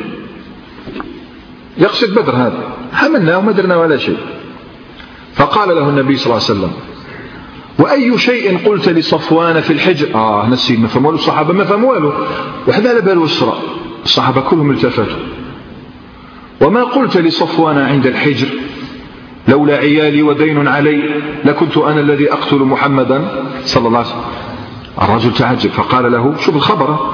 يقصد بدر، هذا حملناه وما درنا ولا شيء. فقال له النبي صلى الله عليه وسلم: وأي شيء قلت لصفوان في الحجر؟ نسي، ما فهموا الصحابة، ما فهموا له، وحده على باله السرى، الصحابة كلهم التفتوا. وما قلت لصفوان عند الحجر؟ لولا عيالي ودين علي لكنت أنا الذي أقتل محمدا صلى الله عليه وسلم. الرجل تعجب فقال له: شوف الخبر،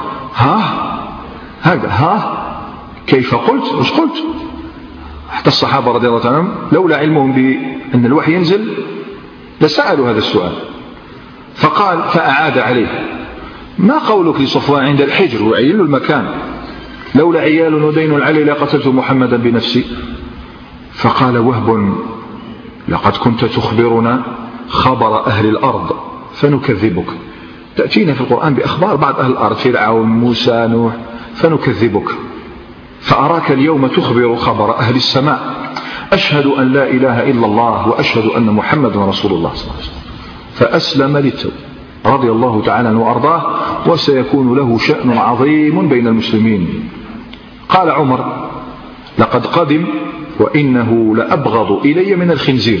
ها كيف قلت؟ وش قلت؟ حتى الصحابة رضي الله عنهم لولا علمهم بأن الوحي ينزل لسألوا هذا السؤال. فقال فأعاد عليه: ما قولك لصفوان عند الحجر؟ وعين المكان، لولا عيال ودين علي لقتلت محمدا بنفسي. فقال وهب: لقد كنت تخبرنا خبر أهل الأرض فنكذبك، تأتينا في القرآن بأخبار بعض أهل الأرض، فرعون، موسى، نوح، فنكذبك، فأراك اليوم تخبر خبر أهل السماء. أشهد أن لا إله إلا الله وأشهد أن محمد رسول الله صلى الله عليه وسلم. فأسلم للتو رضي الله تعالى عنه وأرضاه، وسيكون له شأن عظيم بين المسلمين. قال عمر: لقد قدم وإنه لأبغض إلي من الخنزير،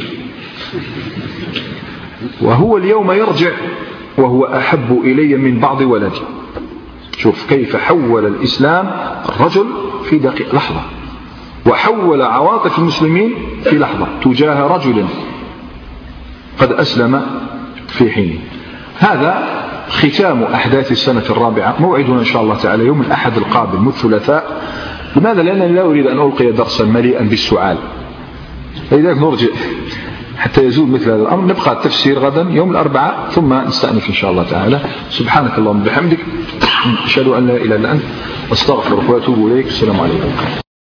وهو اليوم يرجع وهو أحب إلي من بعض ولدي. شوف كيف حول الإسلام الرجل في دقيقة لحظة، وحول عواطف المسلمين في لحظة تجاه رجل قد أسلم في حين. هذا ختام أحداث السنة الرابعة. موعدنا إن شاء الله تعالى يوم الأحد القادم الثلاثاء. لماذا؟ لأنني لا أريد أن ألقي درسا مليئا بالسؤال، لذلك نرجع حتى يزول مثل هذا الأمر. نبقى التفسير غدا يوم الأربعاء ثم نستأنف إن شاء الله تعالى. سبحانك اللهم وبحمدك، أشهد أن لا إله إلا أنت، أستغفرك وأتوب إليك. السلام عليكم.